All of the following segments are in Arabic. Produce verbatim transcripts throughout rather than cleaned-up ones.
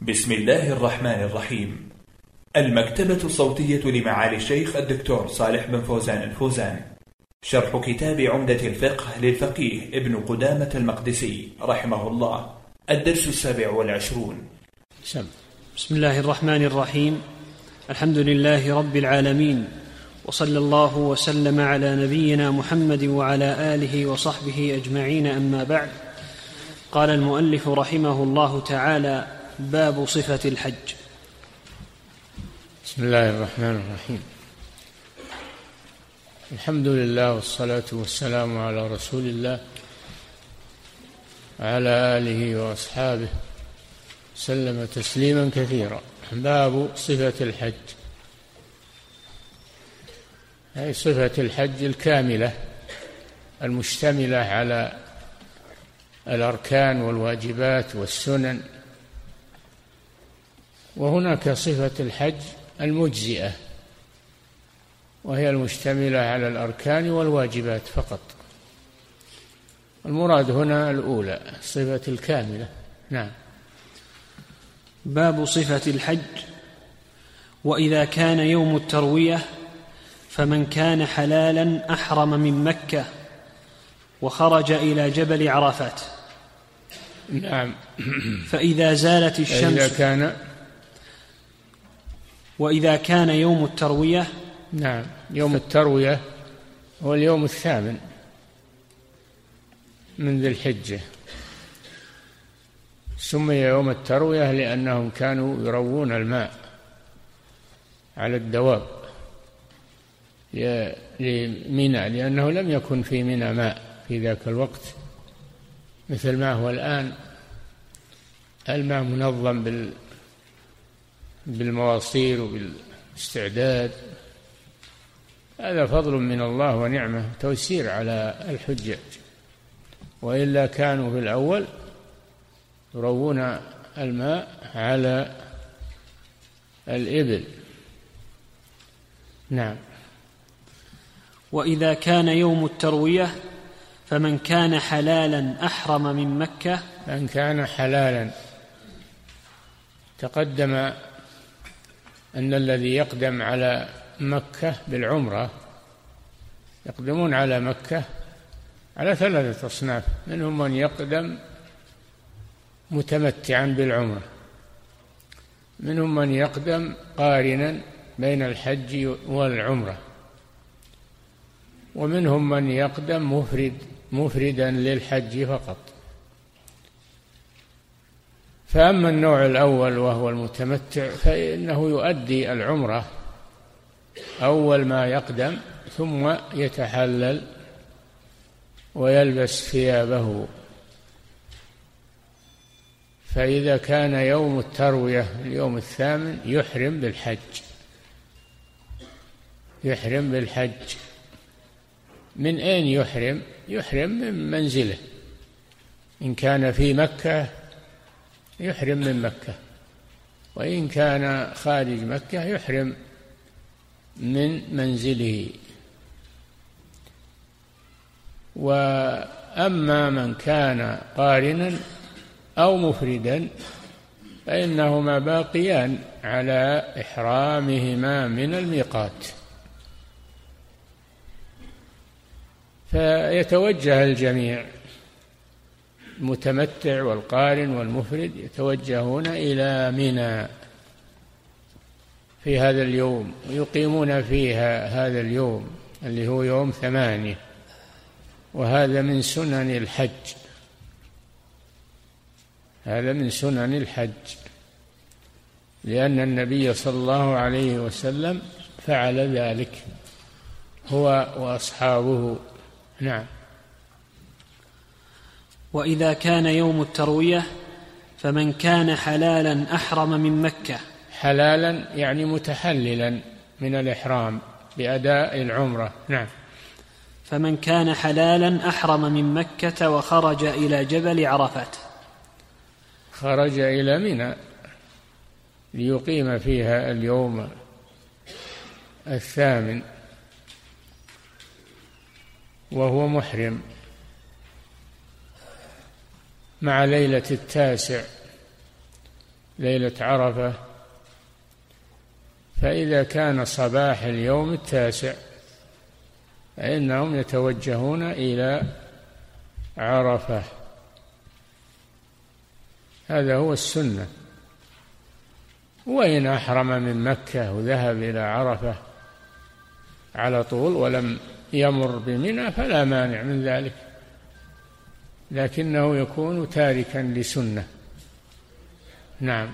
بسم الله الرحمن الرحيم. المكتبة الصوتية لمعالي الشيخ الدكتور صالح بن فوزان الفوزان. شرح كتاب عمدة الفقه للفقيه ابن قدامة المقدسي رحمه الله. الدرس السابع والعشرون. سم. بسم الله الرحمن الرحيم. الحمد لله رب العالمين، وصلى الله وسلم على نبينا محمد وعلى آله وصحبه أجمعين، أما بعد. قال المؤلف رحمه الله تعالى: باب صفة الحج. بسم الله الرحمن الرحيم. الحمد لله والصلاة والسلام على رسول الله وعلى آله وأصحابه سلم تسليما كثيرا. باب صفة الحج، أي صفة الحج الكاملة المشتملة على الأركان والواجبات والسنن. وهناك صفة الحج المجزئة، وهي المشتملة على الأركان والواجبات فقط. المراد هنا الأولى، صفة الكاملة. نعم. باب صفة الحج. وإذا كان يوم التروية فمن كان حلالا أحرم من مكة وخرج إلى جبل عرفات. نعم. فإذا زالت الشمس إذا كان وإذا كان يوم التروية. نعم. يوم التروية هو اليوم الثامن من ذي الحجة. سمي يوم التروية لأنهم كانوا يروون الماء على الدواب لمنى، لأنه لم يكن في منى ماء في ذاك الوقت مثل ما هو الآن. الماء منظم بال بالمواصير وبالاستعداد. هذا فضل من الله ونعمة، توسير على الحجاج، وإلا كانوا في الأول يروون الماء على الإبل. نعم. وإذا كان يوم التروية فمن كان حلالا أحرم من مكة. من كان حلالا، تقدم أن الذي يقدم على مكة بالعمرة يقدمون على مكة على ثلاثة أصناف. منهم من يقدم متمتعا بالعمرة، منهم من يقدم قارنا بين الحج والعمرة، ومنهم من يقدم مفرد مفردا للحج فقط. فأما النوع الأول وهو المتمتع فإنه يؤدي العمرة أول ما يقدم، ثم يتحلل ويلبس ثيابه. فإذا كان يوم التروية اليوم الثامن يحرم بالحج، يحرم بالحج. من أين يحرم؟ يحرم من منزله. إن كان في مكة يحرم من مكة، وإن كان خارج مكة يحرم من منزله. وأما من كان قارنا أو مفردا فإنهما باقيان على إحرامهما من الميقات. فيتوجه الجميع، المتمتع والقارن والمفرد، يتوجهون إلى منى في هذا اليوم ويقيمون فيها هذا اليوم اللي هو يوم ثمانية. وهذا من سنن الحج، هذا من سنن الحج، لأن النبي صلى الله عليه وسلم فعل ذلك هو وأصحابه. نعم. وإذا كان يوم التروية فمن كان حلالا أحرم من مكة. حلالا يعني متحللا من الإحرام بأداء العمرة. نعم. فمن كان حلالا أحرم من مكة وخرج إلى جبل عرفات. خرج إلى منى ليقيم فيها اليوم الثامن وهو محرم مع ليلة التاسع ليلة عرفة، فإذا كان صباح اليوم التاسع فإنهم يتوجهون إلى عرفة. هذا هو السنة. وإن أحرم من مكة وذهب إلى عرفة على طول ولم يمر بمنى فلا مانع من ذلك، لكنه يكون تاركا لسنة. نعم.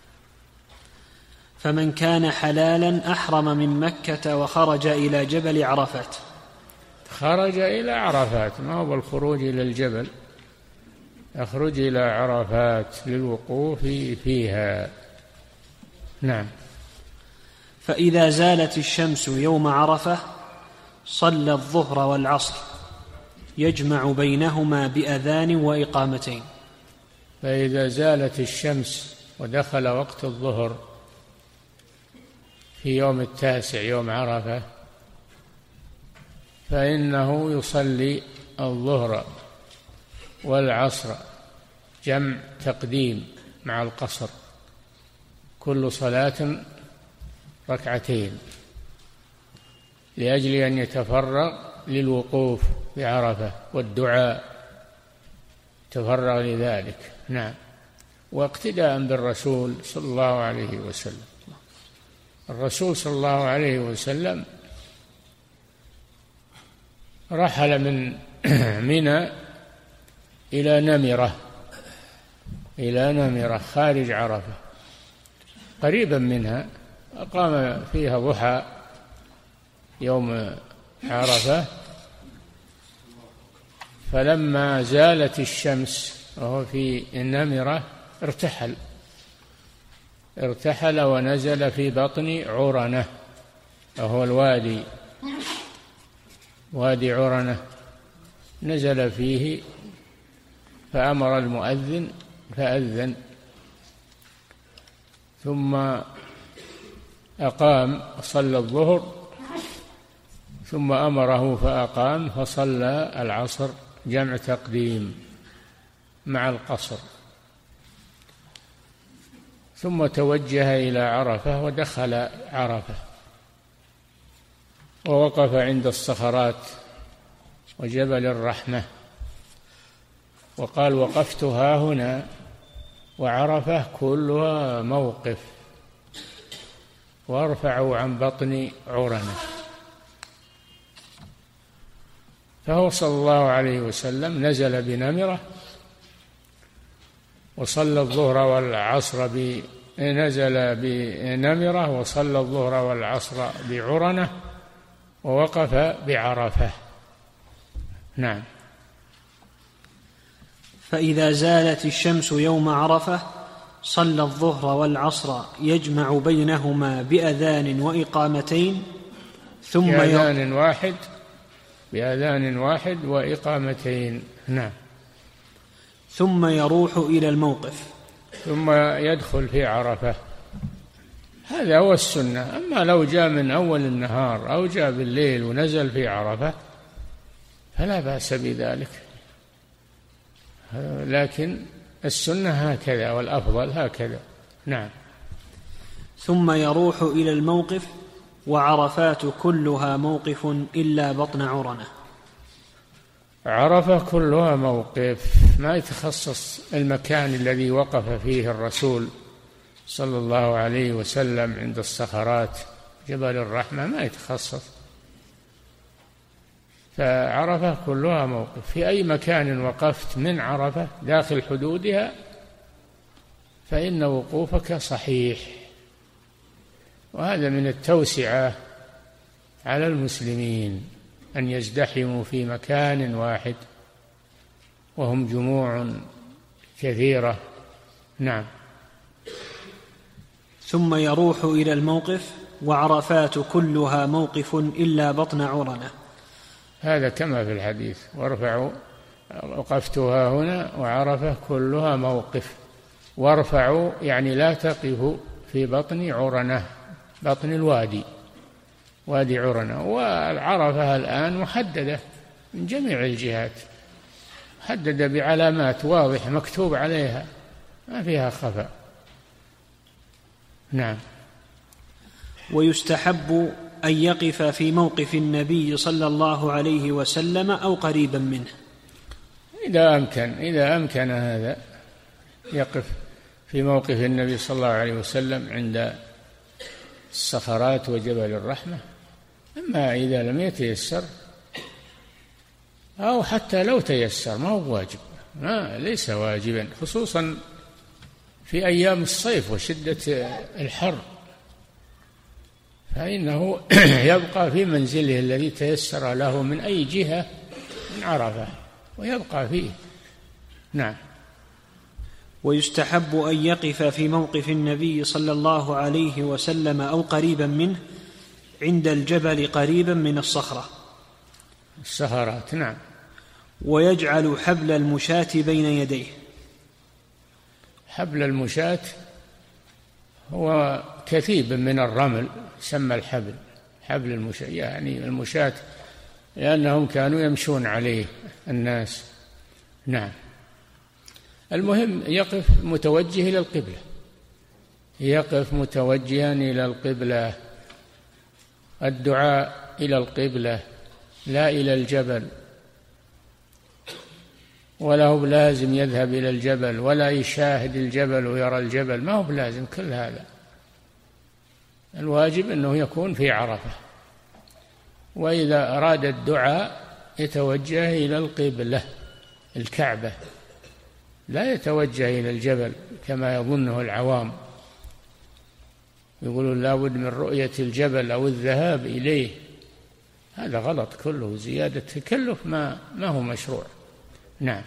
فمن كان حلالا أحرم من مكة وخرج إلى جبل عرفات. خرج إلى عرفات، ما هو بالخروج إلى الجبل، يخرج إلى عرفات للوقوف فيها. نعم. فإذا زالت الشمس يوم عرفة صلى الظهر والعصر يجمع بينهما بأذان وإقامتين. فإذا زالت الشمس ودخل وقت الظهر في يوم التاسع يوم عرفة فإنه يصلي الظهر والعصر جمع تقديم مع القصر، كل صلاة ركعتين، لأجل أن يتفرغ للوقوف بعرفة والدعاء، تفرغ لذلك. نعم. واقتداء بالرسول صلى الله عليه وسلم. الرسول صلى الله عليه وسلم رحل من منى إلى نمرة إلى نمرة خارج عرفة قريبا منها، أقام فيها ضحى يوم عرفة، فلما زالت الشمس وهو في النمرة ارتحل ارتحل ونزل في بطن عرنة، وهو الوادي وادي عرنة، نزل فيه فأمر المؤذن فأذن، ثم أقام صلى الظهر، ثم أمره فأقام فصلى العصر جمع تقديم مع القصر، ثم توجه إلى عرفة ودخل عرفة ووقف عند الصخرات وجبل الرحمة، وقال: وقفت ها هنا وعرفة كلها موقف، وارفعوا عن بطن عرنة. فهو صلى الله عليه وسلم نزل بنمرة وصلى الظهر والعصر ب... نزل بنمرة وصلى الظهر والعصر بعرنة ووقف بعرفة. نعم. فإذا زالت الشمس يوم عرفة صلى الظهر والعصر يجمع بينهما بأذان وإقامتين، ثم بأذان واحد بأذان واحد وإقامتين. نعم. ثم يروح إلى الموقف، ثم يدخل في عرفة. هذا هو السنة. أما لو جاء من أول النهار أو جاء بالليل ونزل في عرفة فلا بأس بذلك، لكن السنة هكذا والأفضل هكذا. نعم. ثم يروح إلى الموقف وعرفات كلها موقف إلا بطن عرنة. عرفة كلها موقف، ما يتخصص المكان الذي وقف فيه الرسول صلى الله عليه وسلم عند الصخرات جبل الرحمة، ما يتخصص. فعرفة كلها موقف، في أي مكان وقفت من عرفة داخل حدودها فإن وقوفك صحيح. وهذا من التوسعة على المسلمين أن يزدحموا في مكان واحد وهم جموع كثيرة. نعم. ثم يروح إلى الموقف وعرفات كلها موقف إلا بطن عرنة. هذا كما في الحديث: وارفعوا وقفتها هنا وعرفة كلها موقف. وارفعوا يعني لا تقفوا في بطن عرنة، بطن الوادي، وادي عرنة. والعرفة الآن محددة من جميع الجهات، محددة بعلامات واضحة مكتوب عليها، ما فيها خفاء. نعم. ويستحب أن يقف في موقف النبي صلى الله عليه وسلم أو قريبا منه إذا أمكن إذا أمكن هذا يقف في موقف النبي صلى الله عليه وسلم عند الصخرات وجبل الرحمة. أما إذا لم يتيسر أو حتى لو تيسر ما هو واجب، ما ليس واجبا، خصوصا في أيام الصيف وشدة الحر، فإنه يبقى في منزله الذي تيسر له من أي جهة من عرفة ويبقى فيه. نعم. ويستحب أن يقف في موقف النبي صلى الله عليه وسلم أو قريبا منه عند الجبل قريبا من الصخرة الصخرات. نعم. ويجعل حبل المشاة بين يديه. حبل المشاة هو كثيب من الرمل يسمى الحبل، حبل المشاة يعني المشاة لأنهم كانوا يمشون عليه الناس. نعم. المهم يقف متوجه إلى القبلة، يقف متوجها إلى القبلة، الدعاء إلى القبلة لا إلى الجبل، ولا هو لازم يذهب إلى الجبل ولا يشاهد الجبل ويرى الجبل، ما هو لازم كل هذا. الواجب أنه يكون في عرفة، وإذا أراد الدعاء يتوجه إلى القبلة الكعبة، لا يتوجه إلى الجبل كما يظنه العوام، يقولون لا بد من رؤية الجبل أو الذهاب إليه، هذا غلط كله، زيادة تكلف ما, ما هو مشروع. نعم.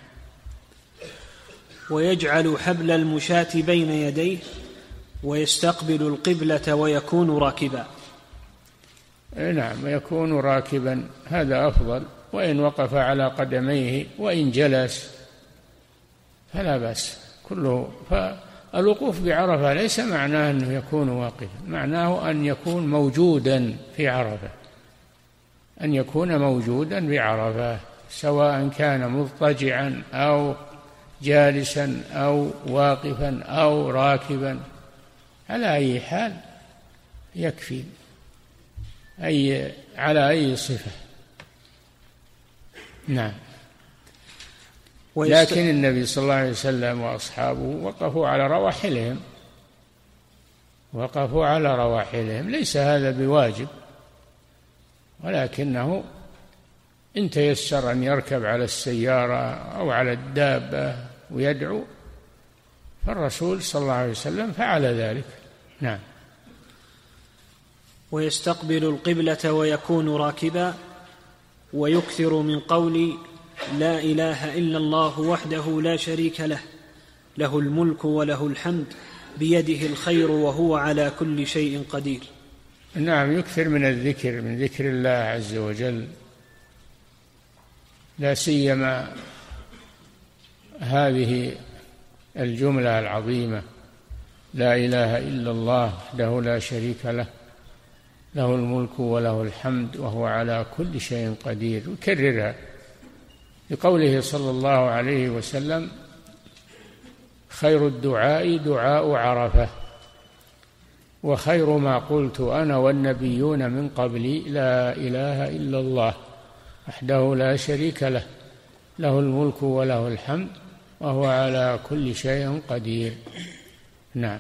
ويجعل حبل المشاة بين يديه ويستقبل القبلة ويكون راكبا. نعم، يكون راكبا، هذا أفضل، وإن وقف على قدميه وإن جلس فلا بأس كله. فالوقوف بعرفة ليس معناه أنه يكون واقفا، معناه أن يكون موجودا في عرفة، أن يكون موجودا بعرفة، سواء كان مضطجعا أو جالسا أو واقفا أو راكبا، على أي حال يكفي، أي على أي صفة. نعم. لكن النبي صلى الله عليه وسلم وأصحابه وقفوا على رواحلهم، وقفوا على رواحلهم، ليس هذا بواجب، ولكنه إن تيسر أن يركب على السيارة أو على الدابة ويدعو، فالرسول صلى الله عليه وسلم فعل ذلك. نعم. ويستقبل القبلة ويكون راكبا، ويكثر من قول لا إله إلا الله وحده لا شريك له، له الملك وله الحمد بيده الخير وهو على كل شيء قدير. نعم، يكثر من الذكر، من ذكر الله عز وجل، لا سيما هذه الجملة العظيمة لا إله إلا الله وحده لا شريك له، له الملك وله الحمد وهو على كل شيء قدير، يكررها لقوله صلى الله عليه وسلم خير الدعاء دعاء عرفة، وخير ما قلت أنا والنبيون من قبلي لا إله إلا الله وحده لا شريك له، له الملك وله الحمد وهو على كل شيء قدير. نعم.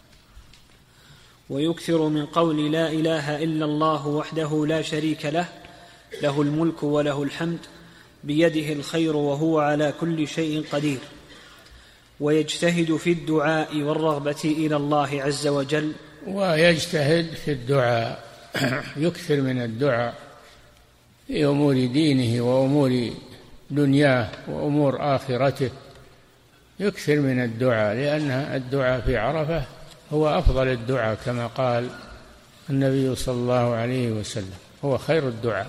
ويكثر من قول لا إله إلا الله وحده لا شريك له، له الملك وله الحمد بيده الخير وهو على كل شيء قدير. ويجتهد في الدعاء والرغبة إلى الله عز وجل، ويجتهد في الدعاء، يكثر من الدعاء في أمور دينه وأمور دنياه وأمور آخرته، يكثر من الدعاء، لأن الدعاء في عرفة هو أفضل الدعاء كما قال النبي صلى الله عليه وسلم، هو خير الدعاء،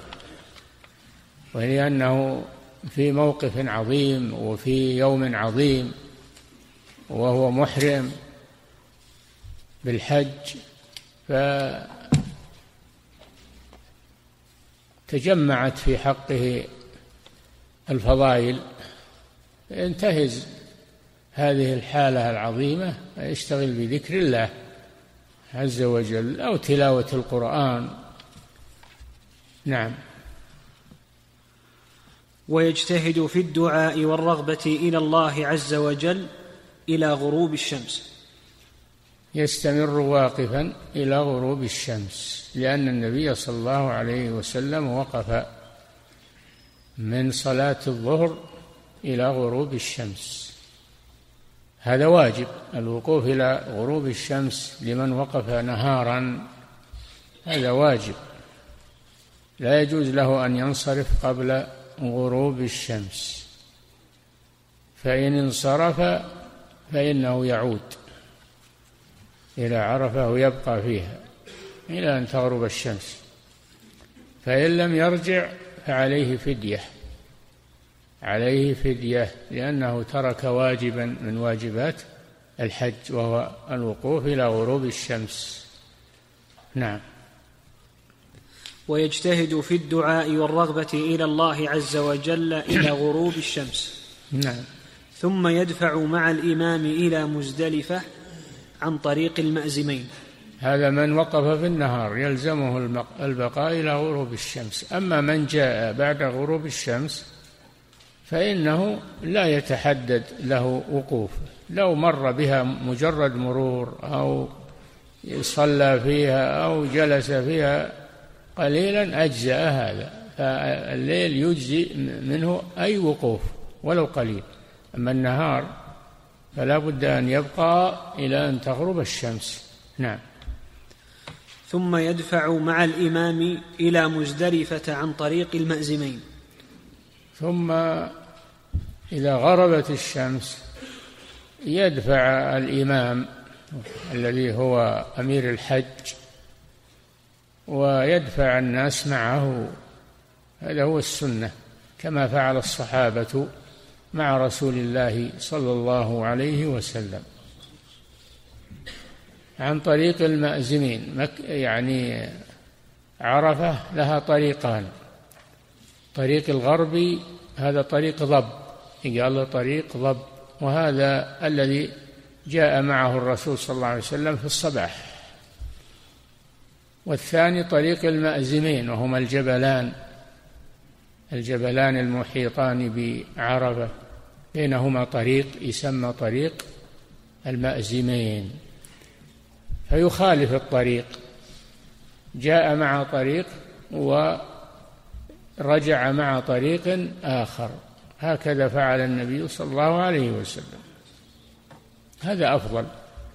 ولأنه في موقف عظيم وفي يوم عظيم وهو محرم بالحج، فتجمعت في حقه الفضائل، ينتهز هذه الحالة العظيمة ويشتغل بذكر الله عز وجل أو تلاوة القرآن. نعم. ويجتهد في الدعاء والرغبة إلى الله عز وجل إلى غروب الشمس. يستمر واقفا إلى غروب الشمس، لأن النبي صلى الله عليه وسلم وقف من صلاة الظهر إلى غروب الشمس. هذا واجب، الوقوف إلى غروب الشمس لمن وقف نهارا هذا واجب، لا يجوز له أن ينصرف قبل غروب الشمس، فإن انصرف فإنه يعود إلى عرفة ويبقى فيها إلى أن تغرب الشمس، فإن لم يرجع فعليه فدية، عليه فدية لأنه ترك واجبا من واجبات الحج وهو الوقوف إلى غروب الشمس. نعم. ويجتهد في الدعاء والرغبة إلى الله عز وجل إلى غروب الشمس. نعم. ثم يدفع مع الإمام إلى مزدلفة عن طريق المأزمين. هذا من وقف في النهار يلزمه البقاء إلى غروب الشمس. أما من جاء بعد غروب الشمس فإنه لا يتحدد له وقوف، لو مر بها مجرد مرور أو صلى فيها أو جلس فيها قليلا أجزأ هذا، فالليل يجزي منه أي وقوف ولو قليل. أما النهار فلا بد أن يبقى إلى أن تغرب الشمس. نعم. ثم يدفع مع الإمام إلى مزدلفة عن طريق المأزمين. ثم إذا غربت الشمس يدفع الإمام الذي هو أمير الحج ويدفع الناس معه، هذا هو السنة، كما فعل الصحابة مع رسول الله صلى الله عليه وسلم عن طريق المأزمين. يعني عرفة لها طريقان، طريق الغربي هذا طريق ضب، قال طريق ضب، وهذا الذي جاء معه الرسول صلى الله عليه وسلم في الصباح. والثاني طريق المأزمين، وهما الجبلان الجبلان المحيطان بعرفة، بينهما طريق يسمى طريق المأزمين، فيخالف الطريق، جاء مع طريق ورجع مع طريق آخر، هكذا فعل النبي صلى الله عليه وسلم، هذا أفضل.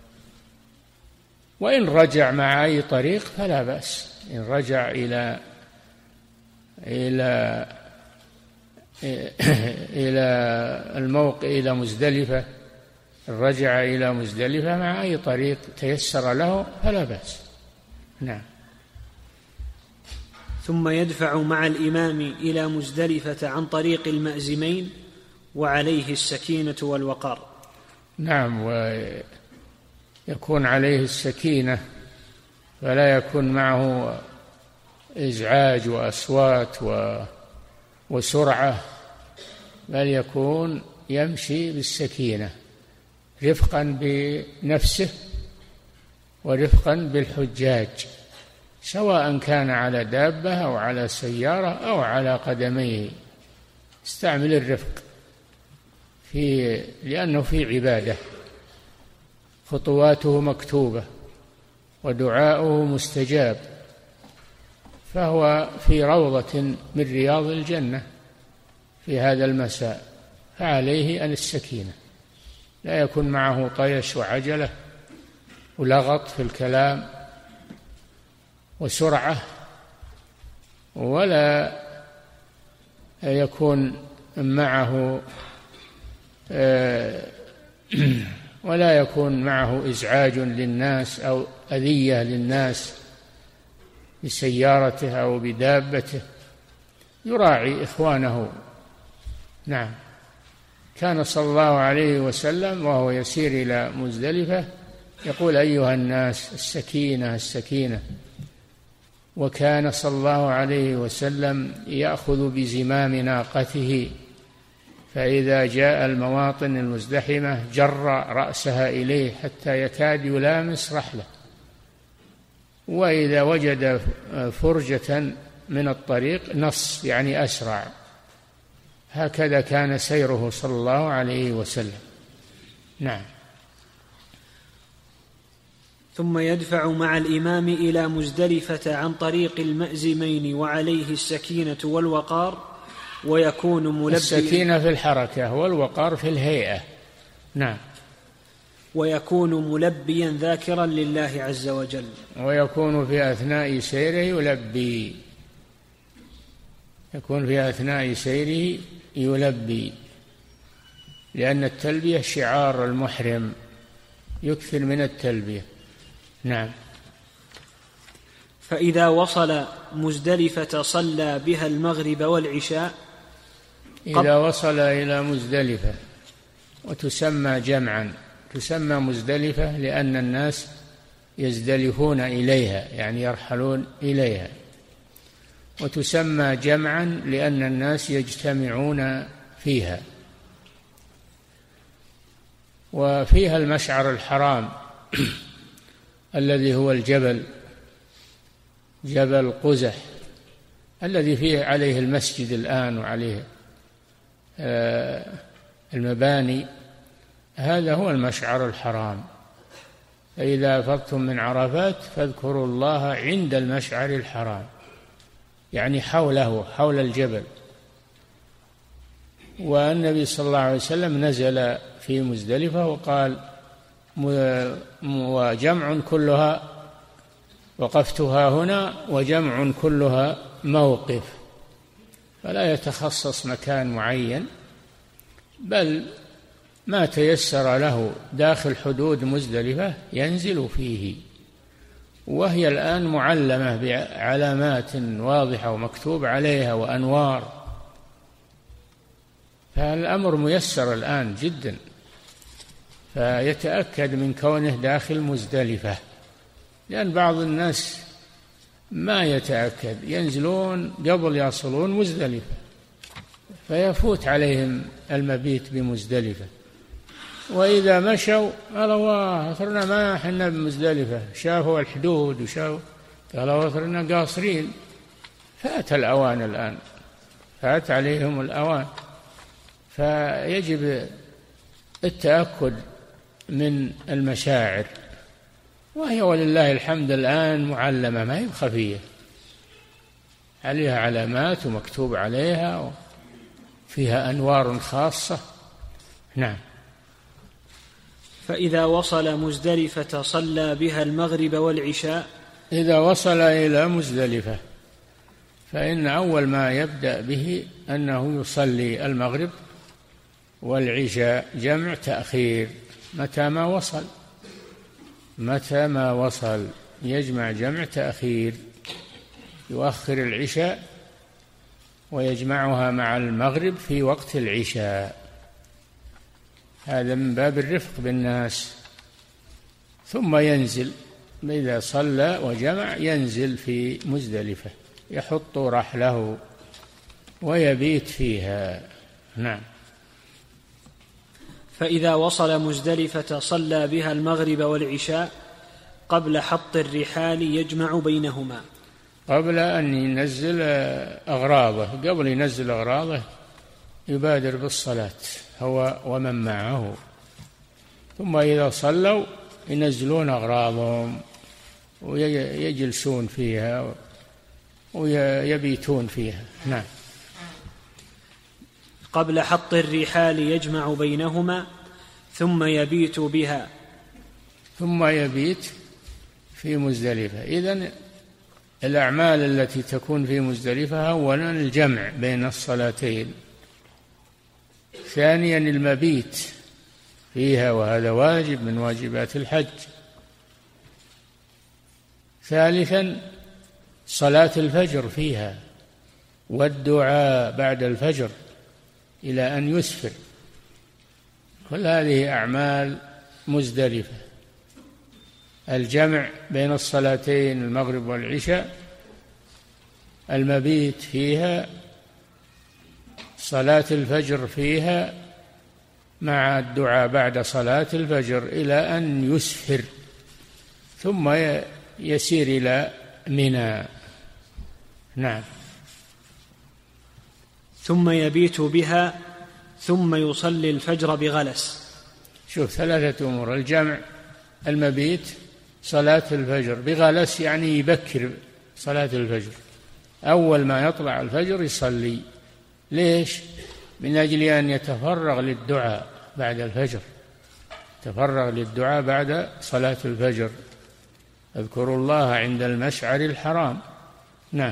وإن رجع مع أي طريق فلا بأس، إن رجع إلى إلى إلى الموقع إلى مزدلفة، رجع إلى مزدلفة مع أي طريق تيسر له فلا بأس. نعم. ثم يدفع مع الإمام إلى مزدلفة عن طريق المأزمين وعليه السكينة والوقار. نعم، ويكون عليه السكينة فلا يكون معه إزعاج وأصوات وسرعة، بل يكون يمشي بالسكينة رفقا بنفسه ورفقا بالحجاج، سواء كان على دابة أو على سيارة أو على قدميه، استعمل الرفق في لأنه في عبادة، خطواته مكتوبة ودعاؤه مستجاب، فهو في روضة من رياض الجنة في هذا المساء، فعليه أن السكينة، لا يكون معه طيش وعجلة ولغط في الكلام وسرعة، ولا يكون معه ولا يكون معه إزعاج للناس أو أذية للناس بسيارته أو بدابته، يراعي إخوانه. نعم. كان صلى الله عليه وسلم وهو يسير إلى مزدلفة يقول: أيها الناس السكينة السكينة. وكان صلى الله عليه وسلم يأخذ بزمام ناقته، فإذا جاء المواطن المزدحمة جر رأسها إليه حتى يكاد يلامس رحله، وإذا وجد فرجة من الطريق نص يعني أسرع. هكذا كان سيره صلى الله عليه وسلم. نعم. ثم يدفع مع الإمام إلى مزدلفة عن طريق المأزمين وعليه السكينة والوقار، ويكون ملبيا. السكينة في الحركة والوقار في الهيئة. نعم. ويكون ملبيا ذاكرا لله عز وجل. ويكون في أثناء سيره يلبي، يكون في أثناء سيره يلبي، لأن التلبية شعار المحرم، يكثر من التلبية. نعم. فإذا وصل مزدلفة صلى بها المغرب والعشاء. إذا وصل إلى مزدلفة، وتسمى جمعا، تسمى مزدلفة لأن الناس يزدلفون إليها يعني يرحلون إليها، وتسمى جمعا لأن الناس يجتمعون فيها. وفيها المشعر الحرام الذي هو الجبل، جبل قزح الذي فيه عليه المسجد الآن وعليه المباني، هذا هو المشعر الحرام. فإذا أفضتم من عرفات فاذكروا الله عند المشعر الحرام، يعني حوله، حول الجبل. والنبي صلى الله عليه وسلم نزل في مزدلفة وقال: وجمع كلها وقفتها هنا وجمع كلها موقف. فلا يتخصص مكان معين، بل ما تيسر له داخل حدود مزدلفة ينزل فيه. وهي الآن معلمة بعلامات واضحة ومكتوب عليها وأنوار، فالأمر ميسر الآن جدا. فيتأكد من كونه داخل مزدلفة، لأن بعض الناس ما يتأكد، ينزلون قبل يصلون مزدلفة فيفوت عليهم المبيت بمزدلفة. وإذا مشوا قالوا: واه أثرنا ما حنا بمزدلفة، شافوا الحدود وشافوا، قالوا أثرنا قاصرين. فات الأوان الآن، فات عليهم الأوان. فيجب التأكد من المشاعر، وهي ولله الحمد الآن معلمة، ما هي خفية، عليها علامات ومكتوب عليها وفيها أنوار خاصة. نعم. فإذا وصل مزدلفة صلى بها المغرب والعشاء. إذا وصل إلى مزدلفة فإن أول ما يبدأ به أنه يصلي المغرب والعشاء جمع تأخير. متى ما وصل متى ما وصل يجمع جمع تأخير، يؤخر العشاء ويجمعها مع المغرب في وقت العشاء. هذا من باب الرفق بالناس. ثم ينزل، إذا صلى وجمع ينزل في مزدلفة، يحط رحله ويبيت فيها. نعم. فإذا وصل مزدلفة صلى بها المغرب والعشاء قبل حط الرحال يجمع بينهما. قبل أن ينزل أغراضه، قبل ينزل أغراضه يبادر بالصلاة هو ومن معه. ثم إذا صلوا ينزلون أغراضهم ويجلسون فيها ويبيتون فيها. نعم. قبل حط الرحال يجمع بينهما ثم يبيت بها. ثم يبيت في مزدلفة. إذن الأعمال التي تكون في مزدلفة أولا الجمع بين الصلاتين، ثانيا المبيت فيها وهذا واجب من واجبات الحج، ثالثا صلاة الفجر فيها والدعاء بعد الفجر إلى أن يسفر. كل هذه أعمال مزدلفة، الجمع بين الصلاتين المغرب والعشاء، المبيت فيها، صلاة الفجر فيها مع الدعاء بعد صلاة الفجر إلى أن يسفر، ثم يسير إلى منى. نعم. ثم يبيت بها ثم يصلي الفجر بغلس. شوف، ثلاثة أمور: الجمع، المبيت، صلاة الفجر بغلس، يعني يبكر صلاة الفجر، أول ما يطلع الفجر يصلي. ليش؟ من أجل أن يتفرغ للدعاء بعد الفجر، تفرغ للدعاء بعد صلاة الفجر. اذكروا الله عند المشعر الحرام. نعم.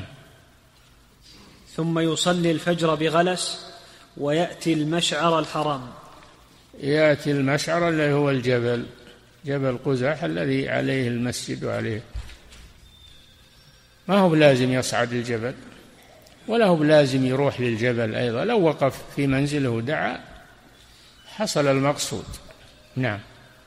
ثم يصلي الفجر بغلس ويأتي المشعر الحرام. يأتي المشعر الذي هو الجبل، جبل قزح الذي عليه المسجد وعليه. ما هو بلازم يصعد الجبل، ولا هو بلازم يروح للجبل أيضا، لو وقف في منزله دعا حصل المقصود. نعم.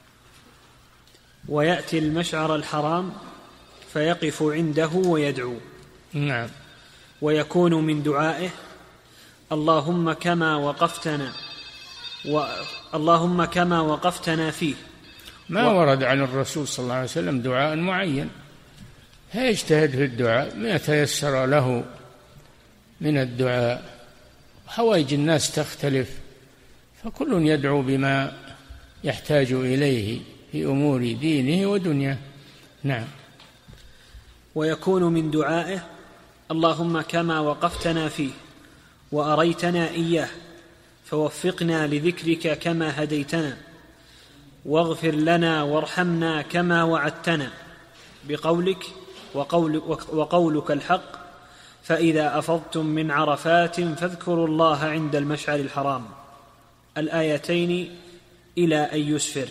ويأتي المشعر الحرام فيقف عنده ويدعو. نعم. ويكون من دعائه: اللهم كما وقفتنا و... اللهم كما وقفتنا فيه. ما و... ورد عن الرسول صلى الله عليه وسلم دعاء معين، يجتهد في الدعاء ما تيسر له من الدعاء. حوائج الناس تختلف، فكل يدعو بما يحتاج إليه في أمور دينه ودنياه. نعم. ويكون من دعائه: اللهم كما وقفتنا فيه وأريتنا إياه فوفقنا لذكرك كما هديتنا واغفر لنا وارحمنا كما وعدتنا بقولك وقول وقولك الحق فإذا أفضتم من عرفات فاذكروا الله عند المشعر الحرام. الآيتين إلى أن يسفر.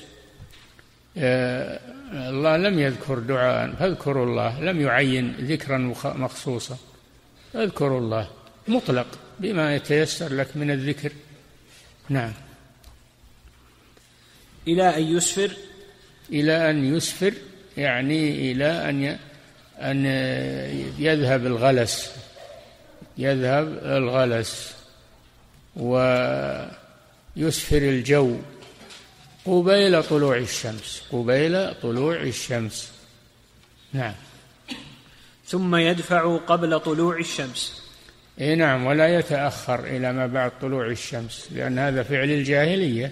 الله لم يذكر دعاء فاذكروا الله، لم يعين ذكرا مخصوصا. اذكروا الله مطلق بما يتيسر لك من الذكر. نعم. إلى أن يسفر. إلى أن يسفر يعني إلى أن أن يذهب الغلس، يذهب الغلس ويسفر الجو قبيل طلوع الشمس، قبيل طلوع الشمس. نعم. ثم يدفع قبل طلوع الشمس. إيه نعم، ولا يتأخر إلى ما بعد طلوع الشمس، لأن هذا فعل الجاهلية.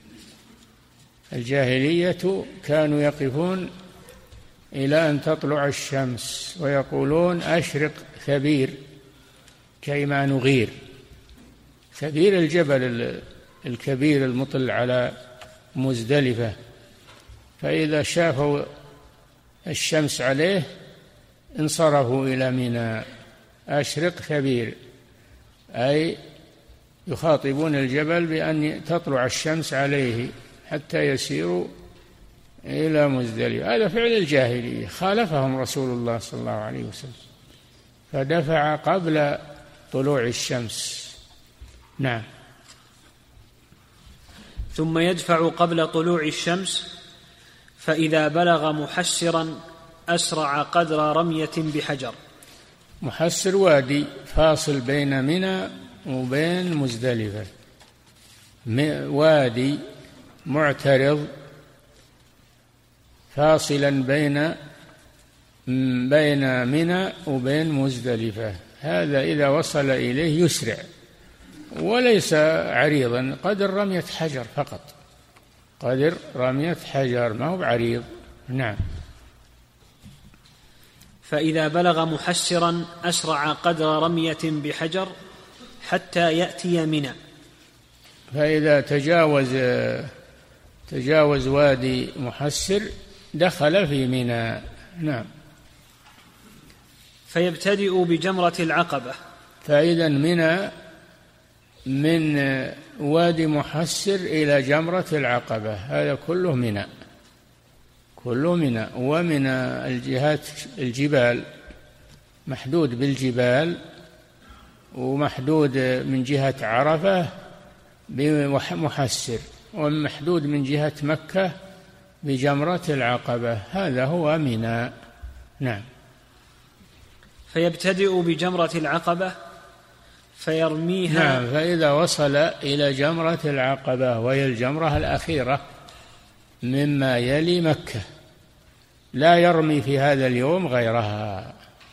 الجاهلية كانوا يقفون إلى أن تطلع الشمس ويقولون أشرق ثبير كيما نغير. ثبير الجبل الكبير المطل على مزدلفة، فإذا شافوا الشمس عليه انصرفوا إلى منى. أشرق ثبير أي يخاطبون الجبل بأن تطلع الشمس عليه حتى يسيروا إلى مزدلفة. هذا فعل الجاهلية، خالفهم رسول الله صلى الله عليه وسلم فدفع قبل طلوع الشمس. نعم. ثم يدفع قبل طلوع الشمس فإذا بلغ محسرا أسرع قدر رمية بحجر. محسر وادي فاصل بين منى وبين مزدلفة، وادي معترض فاصلا بين بين منى وبين مزدلفة. هذا إذا وصل إليه يسرع، وليس عريضا، قدر رمية حجر فقط، قدر رمية حجر، ما هو بعريض. نعم. فإذا بلغ محسرا أسرع قدر رمية بحجر حتى يأتي منى. فإذا تجاوز تجاوز وادي محسر دخل في منى. نعم. فيبتدئ بجمرة العقبة. فإذا منى من وادي محسر إلى جمرة العقبة، هذا كله منى، كله منى. ومن الجهات الجبال، محدود بالجبال ومحدود من جهة عرفة بمحسر، ومحدود من جهة مكة بجمرة العقبة. هذا هو منى. نعم. فيبتدئ بجمرة العقبة فيرميها. نعم. فإذا وصل إلى جمرة العقبة وهي الجمرة الأخيرة مما يلي مكة، لا يرمي في هذا اليوم غيرها.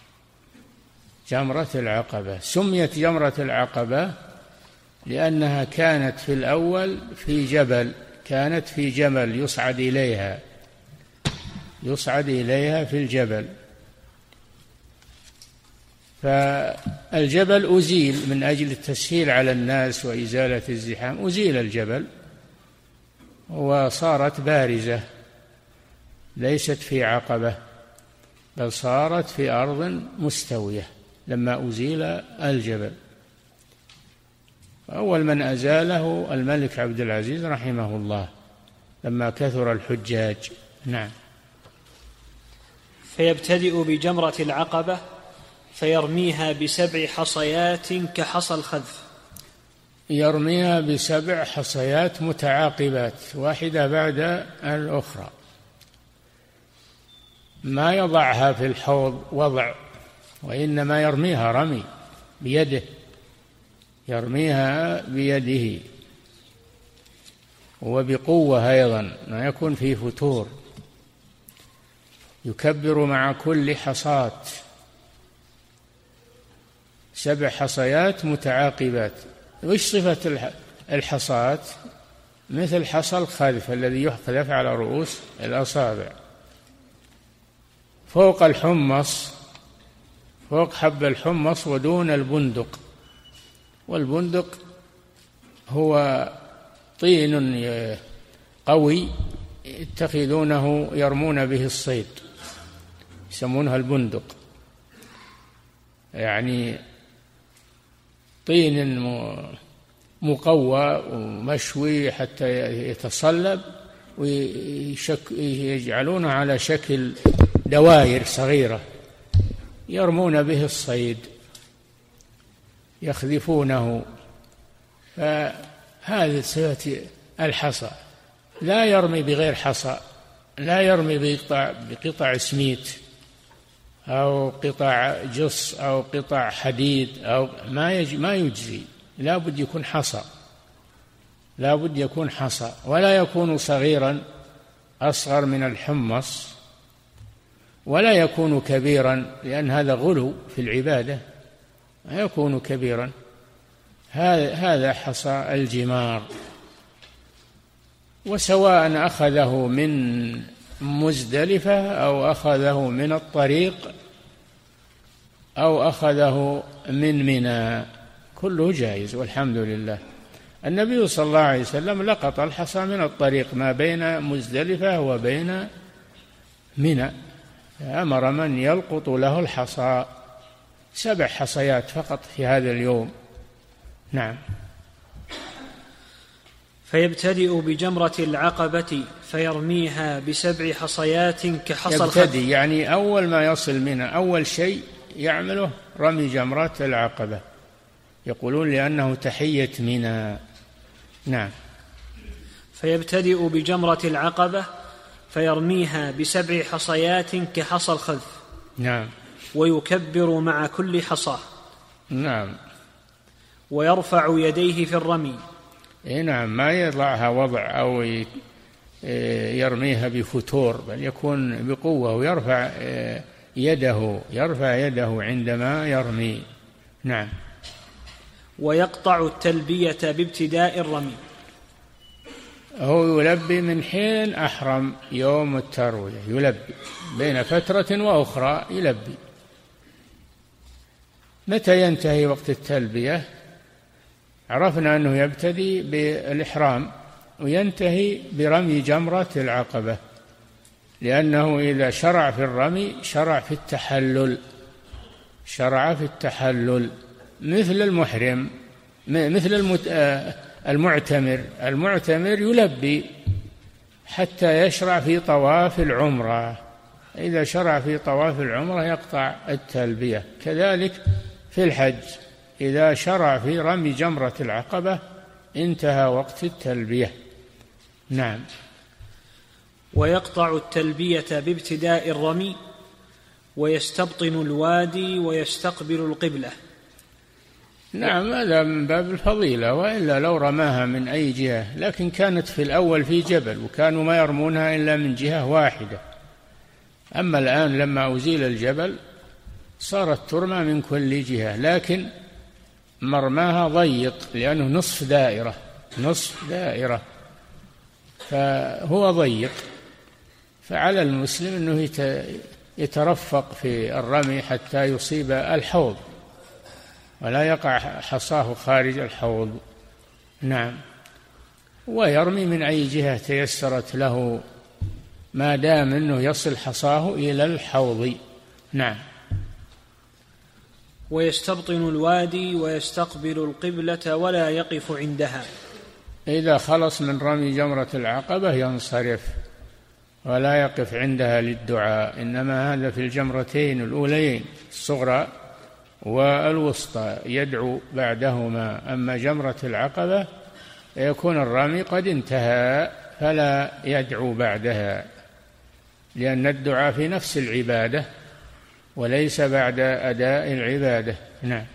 جمرة العقبة سميت جمرة العقبة لأنها كانت في الأول في جبل، كانت في جبل يصعد إليها يصعد إليها في الجبل، فالجبل أزيل من أجل التسهيل على الناس وإزالة الزحام، أزيل الجبل وصارت بارزة ليست في عقبة بل صارت في أرض مستوية لما أزيل الجبل. أول من أزاله الملك عبد العزيز رحمه الله لما كثر الحجاج. نعم. فيبتدئ بجمرة العقبة فيرميها بسبع حصيات كحصى الخذف. يرميها بسبع حصيات متعاقبات واحدة بعد الأخرى، ما يضعها في الحوض وضع، وإنما يرميها رمي بيده، يرميها بيده وبقوة أيضا، ما يكون فيه فتور. يكبر مع كل حصاة، سبع حصيات متعاقبات. وش صفة الحصاة؟ مثل حصى الخذف الذي يحذف على رؤوس الأصابع، فوق الحمص، فوق حب الحمص ودون البندق. والبندق هو طين قوي يتخذونه يرمون به الصيد، يسمونها البندق، يعني طين مقوى ومشوي حتى يتصلب، ويجعلونه على شكل دوائر صغيرة يرمون به الصيد، يخذفونه. فهذه صفة الحصى. لا يرمي بغير حصى، لا يرمي بقطع, بقطع سميت أو قطع جص أو قطع حديد أو ما يج ما يجزي، لا بد يكون حصى، لا بد يكون حصى، ولا يكون صغيرا أصغر من الحمص، ولا يكون كبيرا لأن هذا غلو في العبادة، لا يكون كبيرا. هذا هذا حصى الجمار. وسواء أخذه من مزدلفة أو أخذه من الطريق أو أخذه من منى، كله جائز والحمد لله. النبي صلى الله عليه وسلم لقط الحصى من الطريق ما بين مزدلفة وبين منى، أمر من يلقط له الحصى، سبع حصيات فقط في هذا اليوم. نعم. فيبتدئ بجمرة العقبة فيرميها بسبع حصيات كحصى الخذف. يبتدئ يعني أول ما يصل منها أول شيء يعمله رمي جمرة العقبة، يقولون لأنه تحية منى. نعم. فيبتدئ بجمرة العقبة فيرميها بسبع حصيات كحصى الخذف. نعم. ويكبر مع كل حصى. نعم. ويرفع يديه في الرمي. إيه نعم، ما يضعها وضع أو يرميها بفتور، بل يكون بقوة ويرفع يده يرفع يده عندما يرمي. نعم. ويقطع التلبية بابتداء الرمي. هو يلبي من حين أحرم يوم التروية، يلبي بين فترة وأخرى يلبي. متى ينتهي وقت التلبية؟ عرفنا أنه يبتدي بالإحرام وينتهي برمي جمرة العقبة، لأنه إذا شرع في الرمي شرع في التحلل، شرع في التحلل مثل المحرم، مثل المعتمر. المعتمر يلبي حتى يشرع في طواف العمرة، إذا شرع في طواف العمرة يقطع التلبية. كذلك في الحج إذا شرع في رمي جمرة العقبة انتهى وقت التلبية. نعم. ويقطع التلبية بابتداء الرمي ويستبطن الوادي ويستقبل القبلة. نعم، هذا من باب الفضيلة، وإلا لو رماها من أي جهة، لكن كانت في الأول في جبل وكانوا ما يرمونها إلا من جهة واحدة، أما الآن لما أزيل الجبل صارت ترمى من كل جهة، لكن مرماها ضيق لأنه نصف دائرة نصف دائرة فهو ضيق، فعلى المسلم أنه يترفق في الرمي حتى يصيب الحوض ولا يقع حصاه خارج الحوض. نعم. ويرمي من أي جهة تيسرت له ما دام أنه يصل حصاه إلى الحوض. نعم. ويستبطن الوادي ويستقبل القبلة ولا يقف عندها. إذا خلص من رمي جمرة العقبة ينصرف ولا يقف عندها للدعاء، إنما هذا في الجمرتين الأوليين الصغرى والوسطى يدعو بعدهما. أما جمرة العقبة يكون الرمي قد انتهى فلا يدعو بعدها، لأن الدعاء في نفس العبادة وليس بعد أداء العبادة. نعم.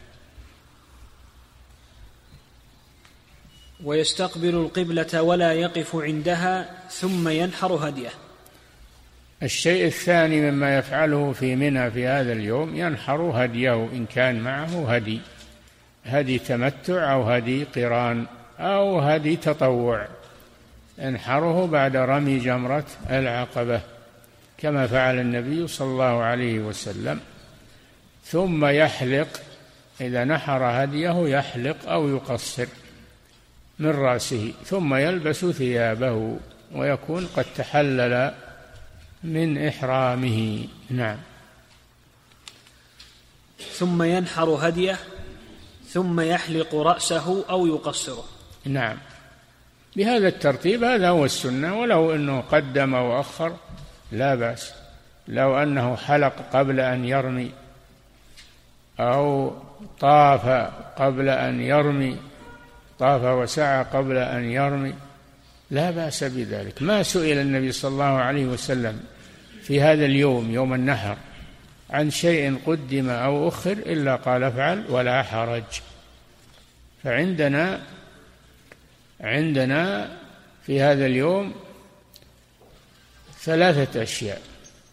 ويستقبل القبلة ولا يقف عندها ثم ينحر هديه. الشيء الثاني مما يفعله في منى في هذا اليوم ينحر هديه إن كان معه هدي، هدي تمتع أو هدي قران أو هدي تطوع، ينحره بعد رمي جمرة العقبة كما فعل النبي صلى الله عليه وسلم. ثم يحلق، إذا نحر هديه يحلق أو يقصر من رأسه، ثم يلبس ثيابه ويكون قد تحلل من إحرامه. نعم. ثم ينحر هديه ثم يحلق رأسه أو يقصره. نعم، بهذا الترتيب، هذا هو السنة، ولو أنه قدم وأخر لا بأس. لو أنه حلق قبل أن يرمي أو طاف قبل أن يرمي، طاف وسعى قبل أن يرمي، لا بأس بذلك. ما سئل النبي صلى الله عليه وسلم في هذا اليوم يوم النحر عن شيء قدم أو أخر إلا قال افعل ولا حرج. فعندنا عندنا في هذا اليوم ثلاثة أشياء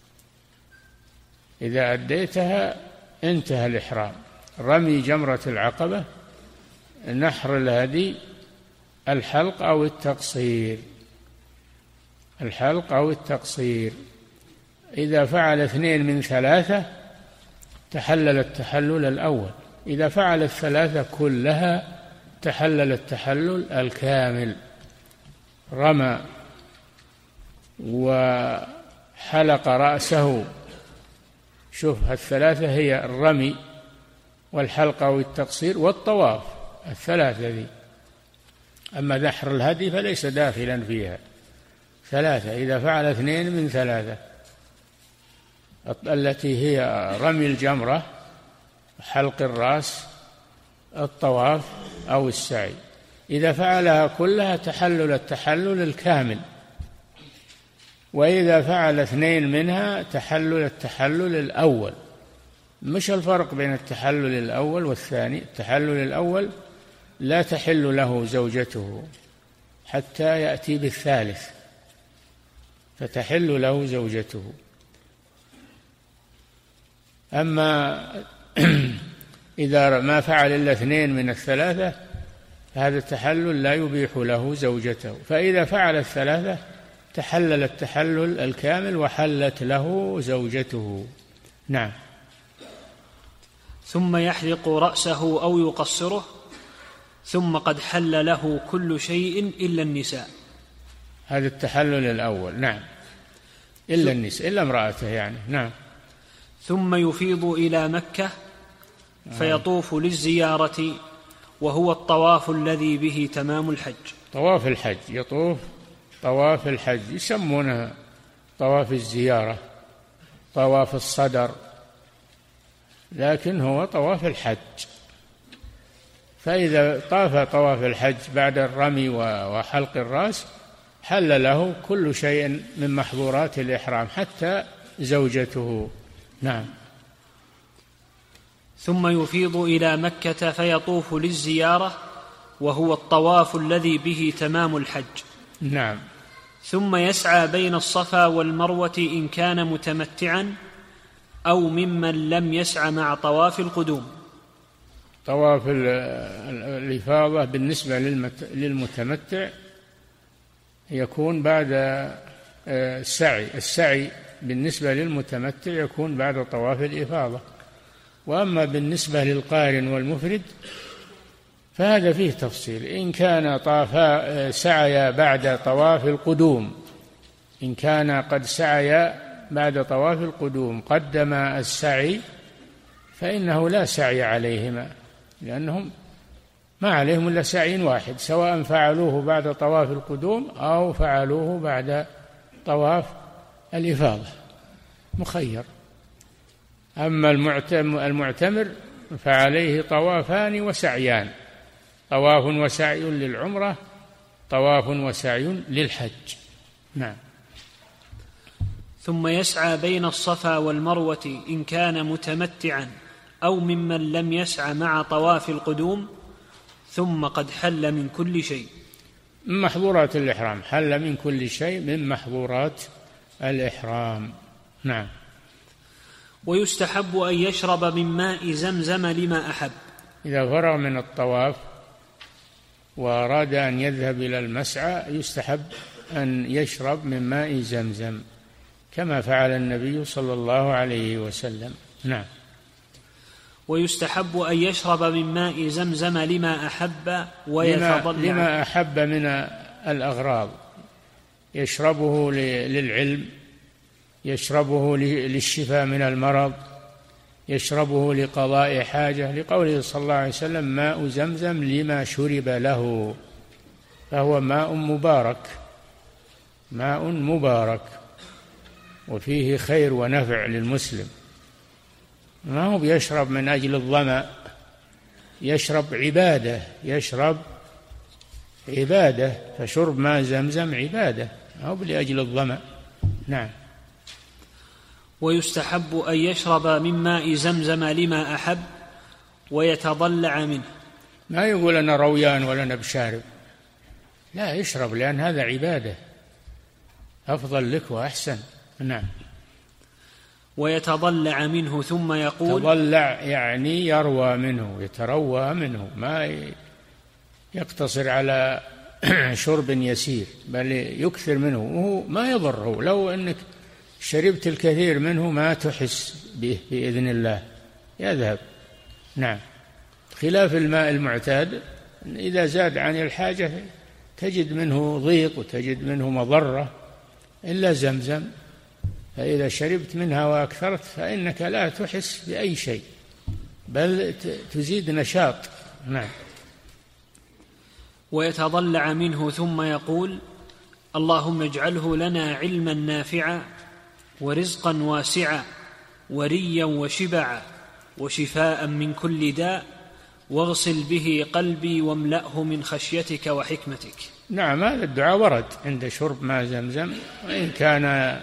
إذا أديتها انتهى الإحرام: رمي جمرة العقبة، نحر الهدي، الحلق أو التقصير. الحلق أو التقصير إذا فعل اثنين من ثلاثة تحلل التحلل الأول، إذا فعل الثلاثة كلها تحلل التحلل الكامل. رمى وحلق رأسه، شوف الثلاثة هي الرمي والحلق أو التقصير والطواف، الثلاثة ذي. أما نحر الهدي فليس داخلا فيها، ثلاثة إذا فعل اثنين من ثلاثة التي هي رمي الجمرة، حلق الرأس، الطواف أو السعي. إذا فعلها كلها تحلل التحلل الكامل، وإذا فعل اثنين منها تحلل التحلل الأول. مش الفرق بين التحلل الأول والثاني، التحلل الأول لا تحل له زوجته حتى يأتي بالثالث فتحل له زوجته. أما إذا ما فعل إلا اثنين من الثلاثة هذا التحلل لا يبيح له زوجته، فإذا فعل الثلاثة تحلل التحلل الكامل وحلت له زوجته. نعم. ثم يحلق رأسه أو يقصره، ثم قد حل له كل شيء إلا النساء. هذا التحلل الأول. نعم، إلا النساء، إلا امرأته يعني. نعم. ثم يفيض إلى مكة فيطوف للزيارة، وهو الطواف الذي به تمام الحج. طواف الحج، يطوف طواف الحج، يسمونه طواف الزيارة، طواف الصدر، لكن هو طواف الحج. فإذا طاف طواف الحج بعد الرمي وحلق الرأس حل له كل شيء من محظورات الإحرام حتى زوجته. نعم. ثم يفيض إلى مكة فيطوف للزيارة، وهو الطواف الذي به تمام الحج. نعم. ثم يسعى بين الصفا والمروة إن كان متمتعا أو ممن لم يسعى مع طواف القدوم. طواف الإفاضة بالنسبة للمتمتع يكون بعد السعي السعي بالنسبة للمتمتع يكون بعد طواف الإفاضة، وأما بالنسبة للقارن والمفرد فهذا فيه تفصيل. إن كان طافا سعيا بعد طواف القدوم إن كان قد سعيا بعد طواف القدوم قدم السعي فإنه لا سعي عليهما، لأنهم ما عليهم إلا سعي واحد، سواء فعلوه بعد طواف القدوم أو فعلوه بعد طواف الإفاضة، مخير. أما المعتمر فعليه طوافان وسعيان، طواف وسعي للعمرة، طواف وسعي للحج. نعم. ثم يسعى بين الصفا والمروة إن كان متمتعا أو ممن لم يسعى مع طواف القدوم ثم قد حل من كل شيء. من محظورات الإحرام، حل من كل شيء من محظورات الإحرام. نعم. ويستحب أن يشرب من ماء زمزم لما أحب. إذا فرغ من الطواف وأراد أن يذهب إلى المسعى يستحب أن يشرب من ماء زمزم كما فعل النبي صلى الله عليه وسلم. نعم. ويستحب أن يشرب من ماء زمزم لما أحب ويتضلع لما, لما أحب من الأغراض، يشربه للعلم، يشربه للشفاء من المرض، يشربه لقضاء حاجة، لقوله صلى الله عليه وسلم ماء زمزم لما شرب له، فهو ماء مبارك، ماء مبارك وفيه خير ونفع للمسلم. ما هو بيشرب من أجل الظمأ، يشرب عبادة، يشرب عبادة، فشرب ماء زمزم عبادة، ما هو لأجل الظمأ. نعم. ويستحب أن يشرب من ماء زمزم لما أحب ويتضلع منه. ما يقول أنا رويان ولا أنا بشارب، لا، يشرب لأن هذا عبادة أفضل لك وأحسن. نعم. ويتضلع منه ثم يقول، تضلع يعني يروى منه، يتروى منه، ما يقتصر على شرب يسير بل يكثر منه، وهو ما يضره. لو أنك شربت الكثير منه ما تحس به بإذن الله، يذهب. نعم. خلاف الماء المعتاد إذا زاد عن الحاجة تجد منه ضيق وتجد منه مضرة، إلا زمزم فإذا شربت منها وأكثرت فإنك لا تحس بأي شيء بل تزيد نشاط. نعم. ويتضلع منه ثم يقول اللهم اجعله لنا علما نافعا ورزقا واسعا وريا وشبعا وشفاء من كل داء واغسل به قلبي واملأه من خشيتك وحكمتك. نعم. هذا الدعاء ورد عند شرب ماء زمزم، وإن كان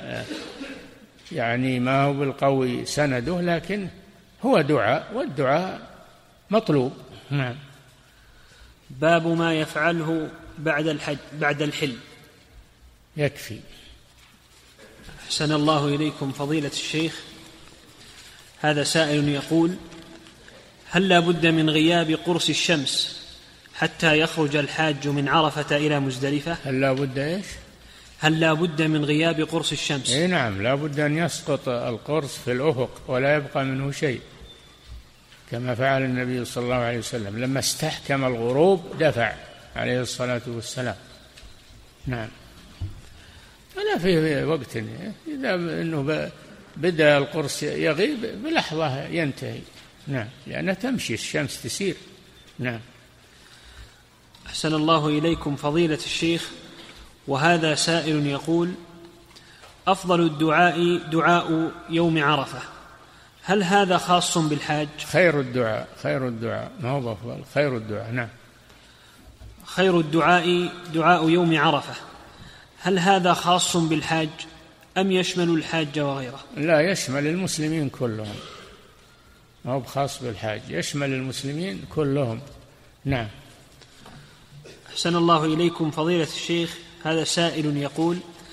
يعني ما هو بالقوي سنده، لكن هو دعاء، والدعاء مطلوب. نعم. باب ما يفعله بعد الحج بعد الحل. يكفي. أحسن الله إليكم فضيلة الشيخ. هذا سائل يقول هل لا بد من غياب قرص الشمس حتى يخرج الحاج من عرفة إلى مزدلفة؟ هل لا بد إيش؟ هل لا بد من غياب قرص الشمس؟ إيه نعم، لا بد أن يسقط القرص في الأفق ولا يبقى منه شيء، كما فعل النبي صلى الله عليه وسلم لما استحكم الغروب دفع عليه الصلاة والسلام. نعم. ألا في وقت إذا أنه بدأ القرص يغيب بلحظة ينتهي. نعم، لأنها تمشي الشمس تسير. نعم. أحسن الله إليكم فضيلة الشيخ. وهذا سائل يقول أفضل الدعاء دعاء يوم عرفة، هل هذا خاص بالحاج؟ خير الدعاء، خير الدعاء، ما هو أفضل، خير الدعاء. نعم. خير الدعاء دعاء يوم عرفة، هل هذا خاص بالحاج أم يشمل الحاج وغيره؟ لا، يشمل المسلمين كلهم، ما هو خاص بالحاج، يشمل المسلمين كلهم. نعم. أحسن الله إليكم فضيلة الشيخ. هذا سائل يقول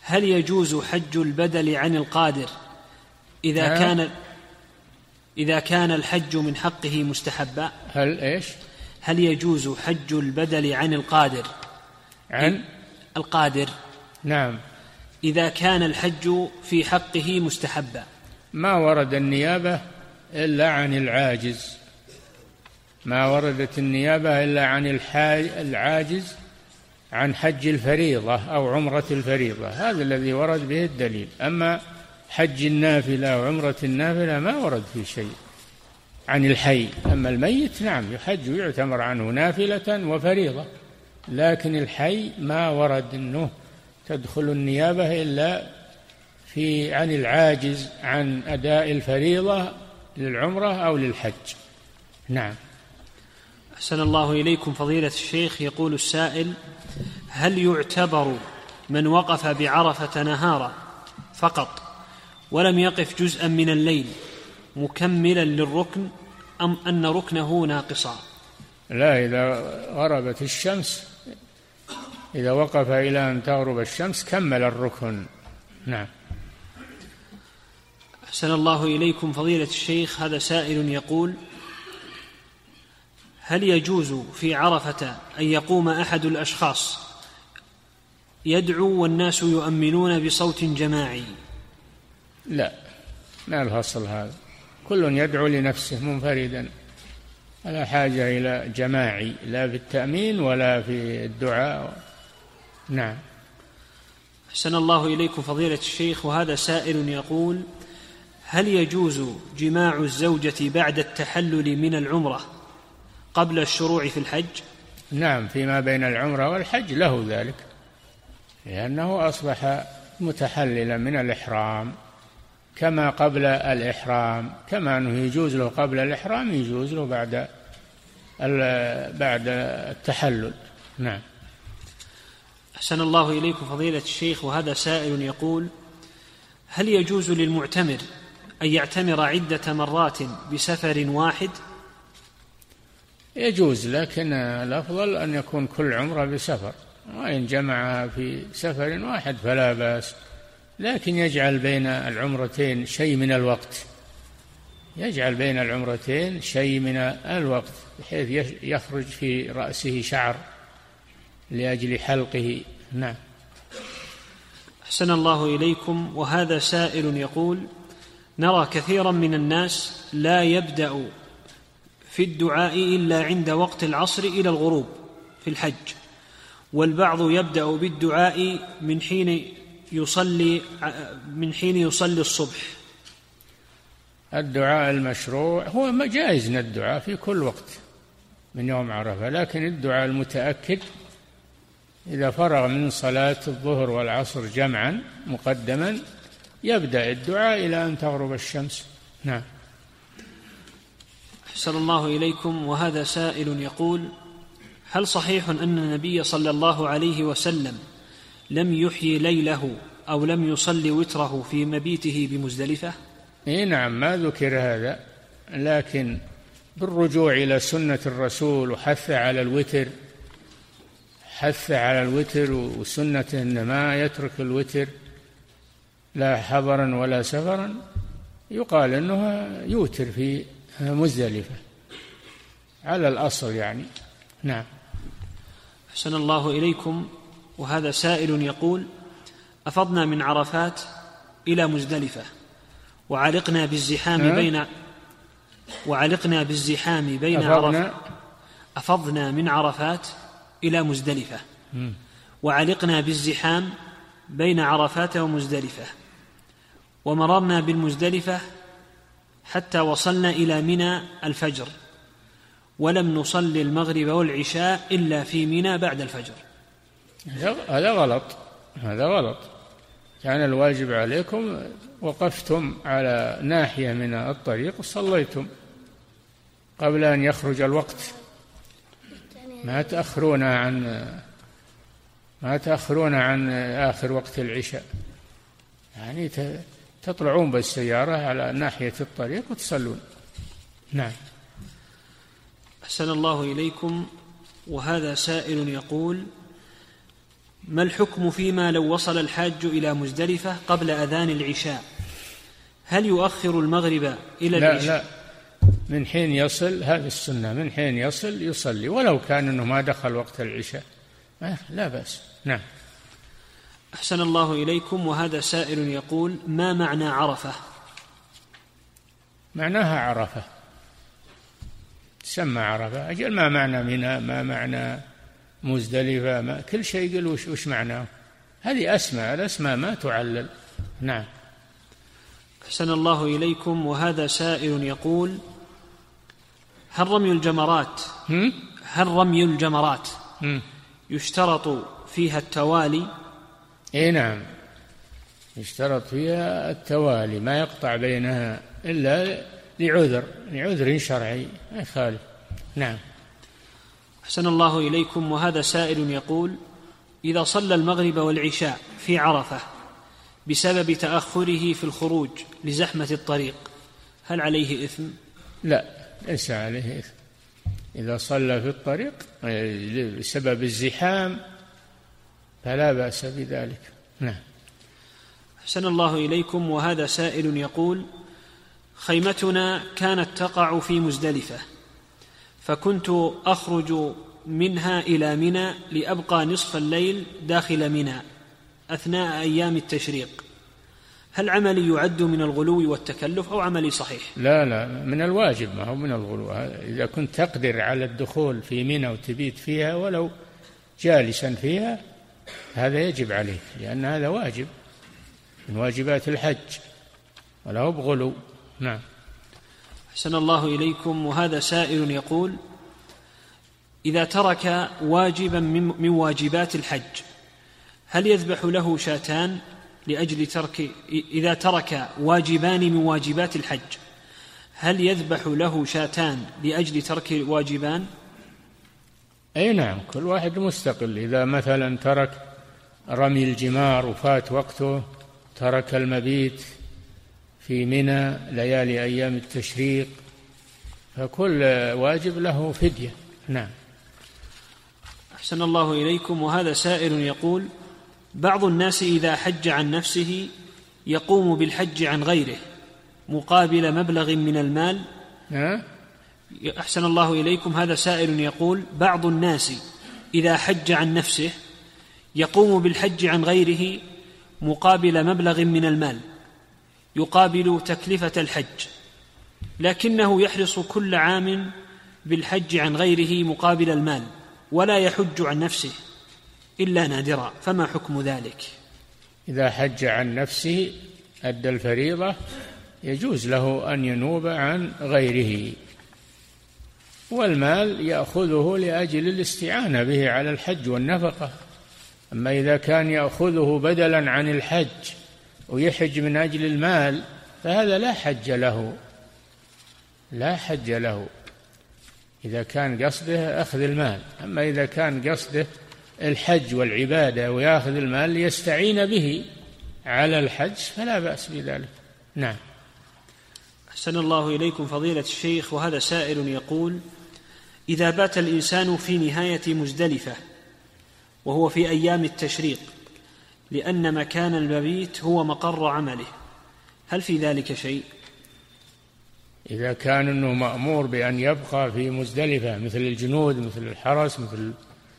هل يجوز حج البدل عن القادر إذا نعم. كان إذا كان الحج من حقه مستحبا؟ هل إيش؟ هل يجوز حج البدل عن القادر عن القادر نعم إذا كان الحج في حقه مستحبا؟ ما ورد النيابة إلا عن العاجز، ما وردت النيابة إلا عن العاجز عن حج الفريضة أو عمرة الفريضة، هذا الذي ورد به الدليل. أما حج النافلة وعمرة النافلة ما ورد في شيء عن الحي. أما الميت نعم يحج ويعتمر عنه نافلة وفريضة، لكن الحي ما ورد أنه تدخل النيابة إلا في عن العاجز عن أداء الفريضة للعمرة أو للحج. نعم. أحسن الله إليكم فضيلة الشيخ. يقول السائل: هل يعتبر من وقف بعرفة نهارا فقط ولم يقف جزءا من الليل مكملا للركن، أم أن ركنه ناقصا؟ لا، إذا غربت الشمس، إذا وقف إلى أن تغرب الشمس كمل الركن. نعم. أحسن الله إليكم فضيلة الشيخ. هذا سائل يقول: هل يجوز في عرفة أن يقوم أحد الأشخاص يدعو والناس يؤمنون بصوت جماعي؟ لا، ما الفصل هذا، كل يدعو لنفسه منفردا، لا حاجة إلى جماعي لا في التأمين ولا في الدعاء. نعم. أحسن الله إليكم فضيلة الشيخ. وهذا سائل يقول: هل يجوز جماع الزوجة بعد التحلل من العمرة قبل الشروع في الحج؟ نعم، فيما بين العمرة والحج له ذلك، لأنه أصبح متحللا من الإحرام كما قبل الإحرام، كما أنه يجوز له قبل الإحرام يجوز له بعد بعد التحلل. نعم. أحسن الله إليكم فضيلة الشيخ. وهذا سائل يقول: هل يجوز للمعتمر أن يعتمر عدة مرات بسفر واحد؟ يجوز، لكن الأفضل أن يكون كل عمرة بسفر، وإن جمعها في سفر واحد فلا بأس، لكن يجعل بين العمرتين شيء من الوقت، يجعل بين العمرتين شيء من الوقت بحيث يخرج في رأسه شعر لأجل حلقه. نعم. أحسن الله إليكم. وهذا سائل يقول: نرى كثيرا من الناس لا يبدأ في الدعاء إلا عند وقت العصر إلى الغروب في الحج، والبعض يبدأ بالدعاء من حين يصلي من حين يصلي الصبح. الدعاء المشروع هو جائز الدعاء في كل وقت من يوم عرفة، لكن الدعاء المتأكد إذا فرغ من صلاة الظهر والعصر جمعا مقدما يبدأ الدعاء إلى أن تغرب الشمس. نعم. أحسن الله إليكم. وهذا سائل يقول: هل صحيح أن النبي صلى الله عليه وسلم لم يحيي ليله أو لم يصلي وتره في مبيته بمزدلفة؟ إيه نعم، ما ذكر هذا، لكن بالرجوع إلى سنة الرسول وحث على الوتر، حث على الوتر وسنته أن ما يترك الوتر لا حضرا ولا سفرا، يقال أنه يوتر في مزدلفة على الأصل يعني. نعم. أحسن الله إليكم. وهذا سائل يقول: أفضنا من عرفات إلى مزدلفة وعلقنا بالزحام بين وعلقنا بالزحام بين عرفات أفضنا من عرفات إلى مزدلفة وعلقنا بالزحام بين عرفات ومزدلفة، ومررنا بالمزدلفة حتى وصلنا إلى منى الفجر، ولم نصلي المغرب والعشاء إلا في منى بعد الفجر. هذا غلط، هذا غلط. كان الواجب عليكم وقفتم على ناحية من الطريق وصليتم قبل أن يخرج الوقت، ما تأخرون عن ما تأخرون عن آخر وقت العشاء، يعني تطلعون بالسيارة على ناحية الطريق وتصلون. نعم. أحسن الله إليكم. وهذا سائل يقول: ما الحكم فيما لو وصل الحاج إلى مزدلفة قبل أذان العشاء؟ هل يؤخر المغرب إلى لا العشاء؟ لا، من حين يصل، هذه السنة، من حين يصل يصلي ولو كان أنه ما دخل وقت العشاء، لا بأس. نعم. أحسن الله إليكم. وهذا سائل يقول: ما معنى عرفة؟ معناها عرفة، تسمى عرفة. أجل ما معنى منى، ما معنى مزدلفة، ما كل شيء يقول وش, وش معناه. هذه أسماء، الأسماء ما تعلل. نعم. أحسن الله إليكم. وهذا سائل يقول: هل رمي الجمرات هم؟ هل رمي الجمرات هم؟ يشترط فيها التوالي؟ إيه نعم، يشترط فيها التوالي، ما يقطع بينها إلا لعذر لعذر شرعي ما يخالف. نعم. أحسن الله إليكم. وهذا سائل يقول: إذا صلى المغرب والعشاء في عرفة بسبب تأخره في الخروج لزحمة الطريق، هل عليه إثم؟ لا، ليس عليه إثم. إذا صلى في الطريق بسبب الزحام فلا بأس بذلك. نعم. أحسن الله إليكم. وهذا سائل يقول: خيمتنا كانت تقع في مزدلفة، فكنت أخرج منها إلى منى لأبقى نصف الليل داخل منى أثناء أيام التشريق، هل عملي يعد من الغلو والتكلف أو عملي صحيح؟ لا لا، من الواجب، ما هو من الغلو. إذا كنت تقدر على الدخول في منى وتبيت فيها ولو جالسا فيها هذا يجب عليك، لأن هذا واجب من واجبات الحج ولا هو بغلو. نعم. أحسن الله إليكم. وهذا سائل يقول: إذا ترك واجبا من واجبات الحج هل يذبح له شاتان لأجل ترك إذا ترك واجبان من واجبات الحج هل يذبح له شاتان لأجل ترك واجبان؟ أي نعم، كل واحد مستقل. إذا مثلا ترك رمي الجمار وفات وقته، ترك المبيت في منى ليالي أيام التشريق، فكل واجب له فدية. نعم. أحسن الله إليكم. وهذا سائل يقول: بعض الناس إذا حج عن نفسه يقوم بالحج عن غيره مقابل مبلغ من المال. ها؟ أحسن الله إليكم. هذا سائل يقول: بعض الناس إذا حج عن نفسه يقوم بالحج عن غيره مقابل مبلغ من المال يقابل تكلفة الحج، لكنه يحرص كل عام بالحج عن غيره مقابل المال ولا يحج عن نفسه إلا نادرا، فما حكم ذلك؟ إذا حج عن نفسه أدى الفريضة يجوز له أن ينوب عن غيره، والمال يأخذه لأجل الاستعانة به على الحج والنفقة. أما إذا كان يأخذه بدلا عن الحج ويحج من أجل المال فهذا لا حج له، لا حج له إذا كان قصده أخذ المال. أما إذا كان قصده الحج والعبادة ويأخذ المال ليستعين به على الحج فلا بأس بذلك. نعم. أحسن الله إليكم فضيلة الشيخ. وهذا سائل يقول: إذا بات الإنسان في نهاية مزدلفة وهو في أيام التشريق لأن مكان المبيت هو مقر عمله، هل في ذلك شيء؟ إذا كان أنه مأمور بأن يبقى في مزدلفة مثل الجنود، مثل الحرس، مثل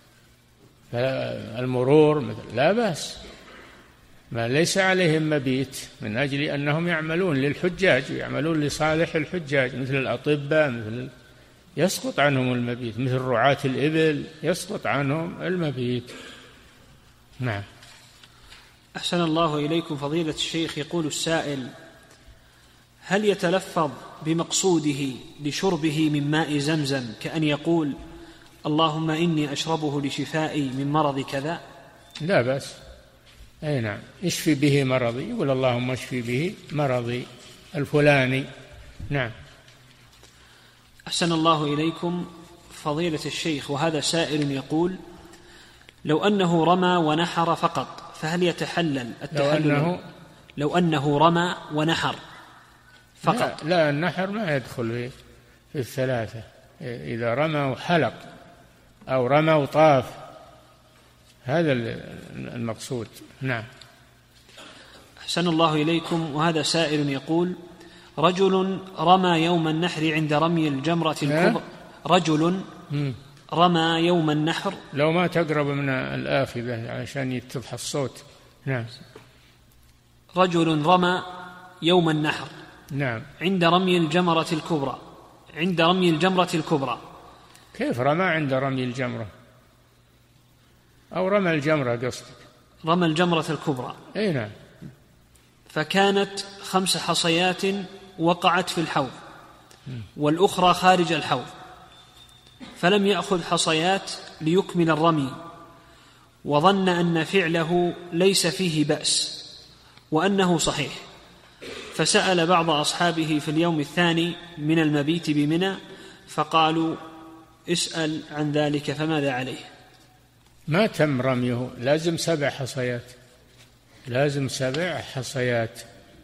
المرور، مثل لا بأس، ما ليس عليهم مبيت من أجل أنهم يعملون للحجاج ويعملون لصالح الحجاج، مثل الأطباء، مثل يسقط عنهم المبيت، مثل رعاة الإبل يسقط عنهم المبيت. نعم. أحسن الله إليكم فضيلة الشيخ. يقول السائل: هل يتلفظ بمقصوده لشربه من ماء زمزم كأن يقول: اللهم إني أشربه لشفائي من مرض كذا؟ لا بأس. أي نعم، اشفي به مرضي، يقول اللهم اشفي به مرضي الفلاني. نعم. أحسن الله إليكم فضيلة الشيخ. وهذا سائل يقول: لو أنه رمى ونحر فقط فهل يتحلل التحلل؟ لو أنه, لو أنه رمى ونحر فقط. لا, لا النحر ما يدخل في, في الثلاثة. إذا رمى وحلق أو رمى وطاف هذا المقصود. نعم. أحسن الله إليكم. وهذا سائل يقول: رجل رمى يوم النحر عند رمي الجمرة الكبرى. رجل رمى يوم النحر. لو ما تقرب من الآخذة عشان يتضح الصوت. نعم. رجل رمى يوم النحر. نعم. عند رمي الجمرة الكبرى. عند رمي الجمرة الكبرى. كيف رمى عند رمي الجمرة؟ أو رمى الجمرة قصدك؟ رمى الجمرة الكبرى. أي نعم. فكانت خمس حصيات وقعت في الحوض والأخرى خارج الحوض، فلم يأخذ حصيات ليكمل الرمي، وظن أن فعله ليس فيه بأس وأنه صحيح، فسأل بعض أصحابه في اليوم الثاني من المبيت بمنى فقالوا: اسأل عن ذلك فماذا عليه؟ ما تم رميه، لازم سبع حصيات، لازم سبع حصيات.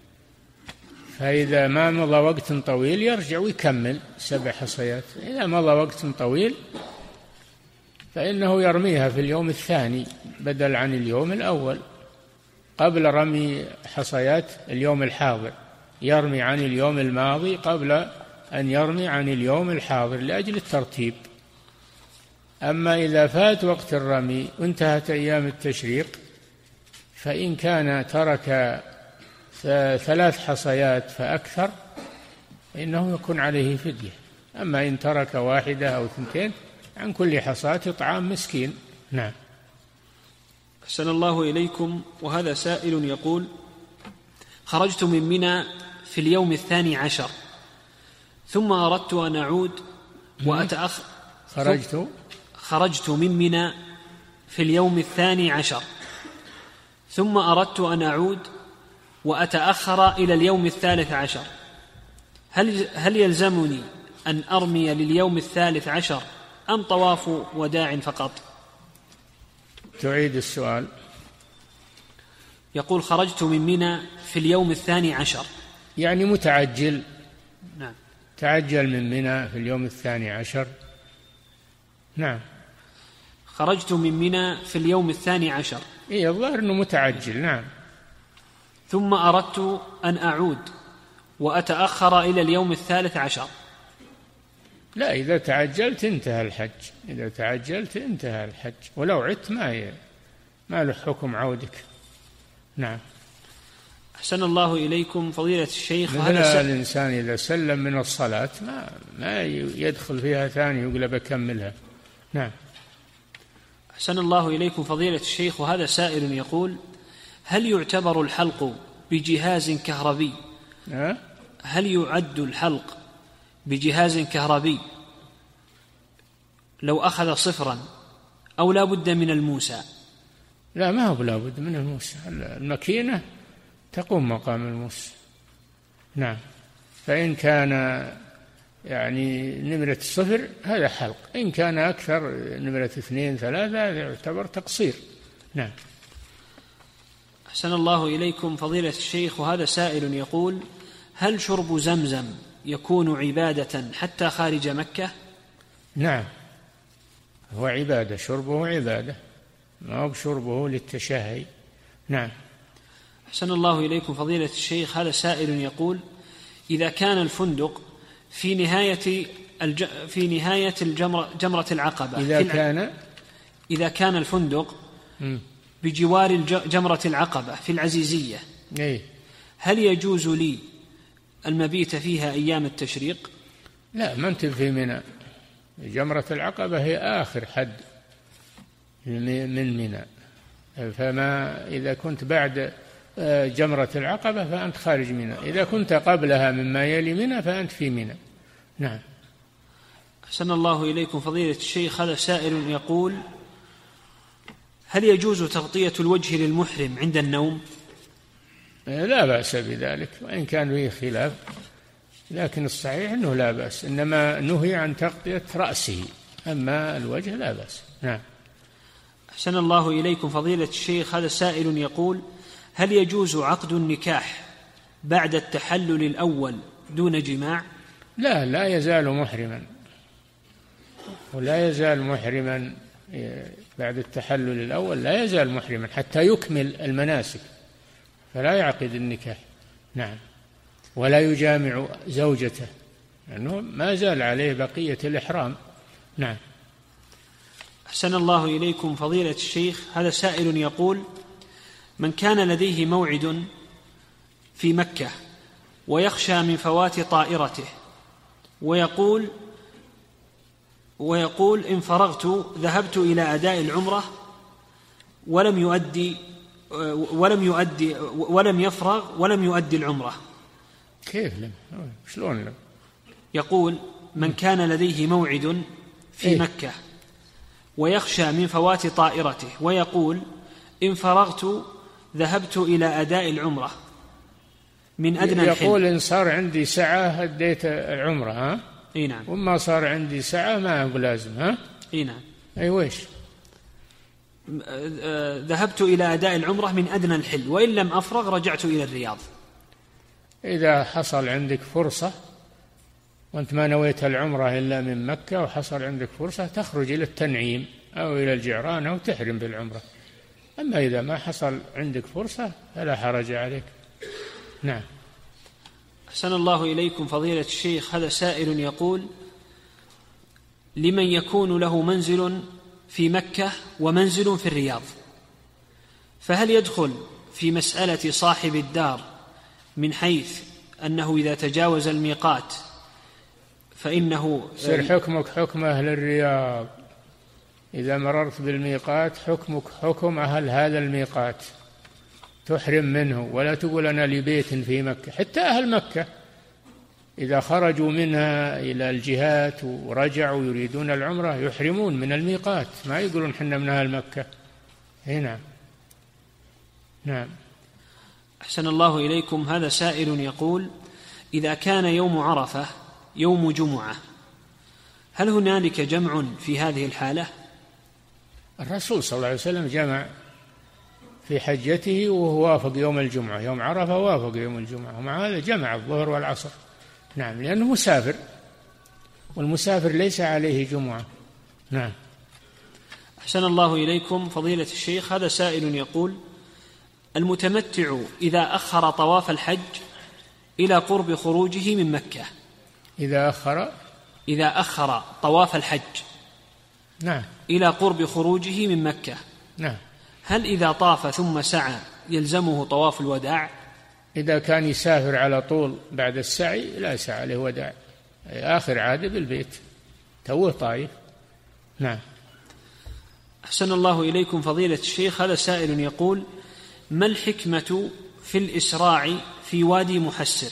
فإذا ما مضى وقت طويل يرجع ويكمل سبع حصيات. إذا مضى وقت طويل فإنه يرميها في اليوم الثاني بدل عن اليوم الأول، قبل رمي حصيات اليوم الحاضر، يرمي عن اليوم الماضي قبل أن يرمي عن اليوم الحاضر لأجل الترتيب. أما إذا فات وقت الرمي وانتهت أيام التشريق فإن كان ترك ثلاث حصيات فأكثر فإنه يكون عليه فدية. أما إن ترك واحدة أو ثنتين عن كل حصاة إطعام مسكين. نعم. أحسن الله إليكم. وهذا سائل يقول: خرجت من منى في اليوم الثاني عشر ثم أردت أن أعود وأتأخر. خرجت خرجت من منى في اليوم الثاني عشر ثم أردت أن أعود وأتأخر إلى اليوم الثالث عشر، هل هل يلزمني أن أرمي لليوم الثالث عشر أم طواف وداع فقط؟ تعيد السؤال. يقول: خرجت من منى في اليوم الثاني عشر، يعني متعجل. نعم. تعجل من منى في اليوم الثاني عشر. نعم. خرجت من منى في اليوم الثاني عشر. إيه الظاهر أنه متعجل. نعم. ثم أردت أن أعود وأتأخر إلى اليوم الثالث عشر. لا، إذا تعجلت انتهى الحج، إذا تعجلت انتهى الحج، ولو عدت ما ما له حكم عودك. نعم. أحسن الله إليكم فضيلة الشيخ. مثل الإنسان إذا سلم من الصلاة ما ما يدخل فيها ثاني ويقلب أكملها. نعم. أحسن الله إليكم فضيلة الشيخ. وهذا سائل يقول: هل يعتبر الحلق بجهاز كهربي؟ أه؟ هل يعد الحلق بجهاز كهربي لو أخذ صفرا أو لا بد من الموسى؟ لا، ما هو لا بد من الموسى، الماكينة تقوم مقام الموسى. نعم. فإن كان يعني نمرة صفر هذا حلق، إن كان أكثر نمرة اثنين ثلاثة هذا يعتبر تقصير. نعم. أحسن الله إليكم فضيلة الشيخ. وهذا سائل يقول: هل شرب زمزم يكون عبادة حتى خارج مكة؟ نعم، هو عبادة، شربه عبادة، ما هو شربه للتشهي. نعم. أحسن الله إليكم فضيلة الشيخ. هذا سائل يقول: إذا كان الفندق في نهاية الج... في نهاية الجمرة جمرة العقبة، إذا كان إذا كان الفندق م. بجوار الج... جمرة العقبة في العزيزية، إيه؟ هل يجوز لي المبيت فيها أيام التشريق؟ لا، ما أنت في منى. جمرة العقبة هي آخر حد من منى، فما إذا كنت بعد جمرة العقبة فأنت خارج منى، إذا كنت قبلها مما يلي منى فأنت في منى. نعم. أحسن الله إليكم فضيلة الشيخ. هذا سائل يقول: هل يجوز تغطية الوجه للمحرم عند النوم؟ لا بأس بذلك، وإن كان فيه خلاف، لكن الصحيح أنه لا بأس، إنما نهي عن تغطية رأسه، أما الوجه لا بأس. نعم. أحسن الله إليكم فضيلة الشيخ. هذا سائل يقول: هل يجوز عقد النكاح بعد التحلل الأول دون جماع؟ لا، لا يزال محرما، ولا يزال محرما بعد التحلل الأول لا يزال محرما حتى يكمل المناسك، فلا يعقد النكاح. نعم. ولا يجامع زوجته لأنه ما زال عليه بقية الإحرام. نعم. أحسن الله إليكم فضيلة الشيخ، هذا سائل يقول: من كان لديه موعد في مكة ويخشى من فوات طائرته ويقول ويقول إن فرغت ذهبت إلى أداء العمرة ولم يؤدي ولم يؤدي ولم يفرغ ولم يؤدي العمرة، كيف لم؟ شلون لم؟ يقول: من كان لديه موعد في إيه؟ مكة ويخشى من فوات طائرته ويقول إن فرغت ذهبت إلى أداء العمرة من أدنى الحل. يقول إن صار عندي ساعة أديت العمرة، ها؟ إيه نعم. وما صار عندي ساعة ما أقول لازم، ها؟ إيه نعم. أي ويش؟ ذهبت إلى أداء العمرة من أدنى الحل وإن لم أفرغ رجعت إلى الرياض. إذا حصل عندك فرصة وأنت ما نويت العمرة إلا من مكة وحصل عندك فرصة تخرج إلى التنعيم أو إلى الجعران أو تحرم بالعمرة. أما إذا ما حصل عندك فرصة فلا حرج عليك. نعم. أحسن الله إليكم فضيلة الشيخ، هذا سائل يقول: لمن يكون له منزل في مكة ومنزل في الرياض، فهل يدخل في مسألة صاحب الدار من حيث أنه إذا تجاوز الميقات فإنه سر حكمك حكم أهل الرياض؟ إذا مررت بالميقات حكمك حكم أهل هذا الميقات، تحرم منه ولا تقول أنا لي بيت في مكة. حتى أهل مكة إذا خرجوا منها إلى الجهات ورجعوا يريدون العمرة يحرمون من الميقات، ما يقولون حنا من أهل مكة. هنا. نعم. أحسن الله إليكم، هذا سائل يقول: إذا كان يوم عرفة يوم جمعة هل هنالك جمع في هذه الحالة؟ الرسول صلى الله عليه وسلم جمع في حجته وهو وافق يوم الجمعة، يوم عرفة وافق يوم الجمعة، ومع هذا جمع الظهر والعصر. نعم، لأنه مسافر والمسافر ليس عليه جمعة. نعم. أحسن الله إليكم فضيلة الشيخ، هذا سائل يقول: المتمتع إذا أخر طواف الحج إلى قرب خروجه من مكة، إذا أخر إذا أخر طواف الحج نعم إلى قرب خروجه من مكة، نعم، هل إذا طاف ثم سعى يلزمه طواف الوداع؟ إذا كان يسافر على طول بعد السعي لا سعى له وداع، آخر عادة بالبيت توه طايف. نعم. أحسن الله إليكم فضيلة الشيخ، هذا سائل يقول: ما الحكمة في الإسراع في وادي محسر؟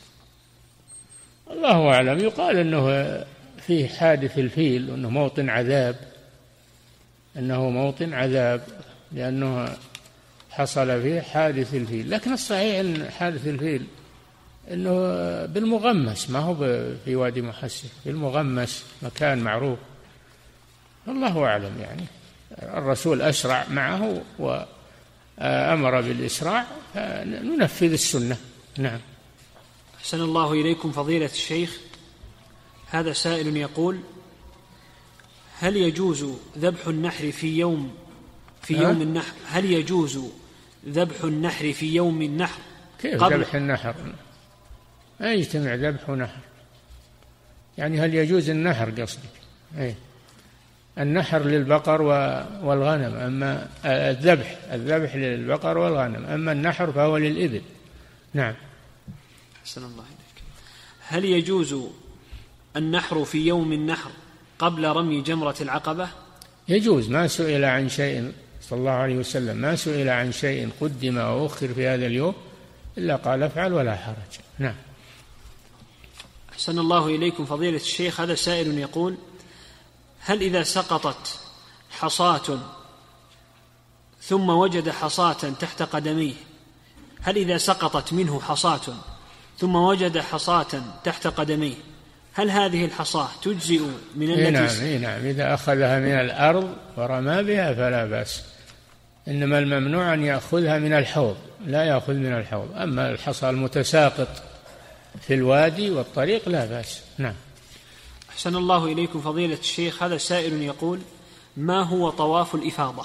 الله أعلم، يقال أنه فيه حادث الفيل وأنه موطن عذاب، أنه موطن عذاب لأنه حصل فيه حادث الفيل، لكن الصحيح أن حادث الفيل أنه بالمغمس، ما هو في وادي محسر، بالمغمس مكان معروف. الله أعلم، يعني الرسول أسرع معه وأمر بالإسراع فننفذ السنة. نعم. أحسن الله إليكم فضيلة الشيخ، هذا سائل يقول: هل يجوز ذبح النحر في يوم في يوم النحر هل يجوز ذبح النحر في يوم النحر؟ كيف ذبح النحر؟ ما يجتمع ذبح ونحر، يعني هل يجوز النحر قصدك؟ أي النحر للبقر والغنم، أما الذبح الذبح للبقر والغنم، أما النحر فهو للإبل. نعم. أحسن الله إليك، هل يجوز النحر في يوم النحر قبل رمي جمرة العقبة؟ يجوز، ما سئل عن شيء صلى الله عليه وسلم، ما سئل عن شيء قدم أو أخر في هذا اليوم إلا قال افعل ولا حرج. نعم. أحسن الله إليكم فضيلة الشيخ، هذا سائل يقول: هل إذا سقطت حصاة ثم وجد حصاة تحت قدميه هل إذا سقطت منه حصاة ثم وجد حصاة تحت قدميه هل هذه الحصاة تجزئ من التي؟ نعم نعم، إذا أخذها من الأرض ورمى بها فلا بأس، إنما الممنوع أن يأخذها من الحوض، لا يأخذ من الحوض، أما الحصى المتساقط في الوادي والطريق لا بأس. نعم. أحسن الله إليكم فضيلة الشيخ، هذا سائل يقول: ما هو طواف الإفاضة؟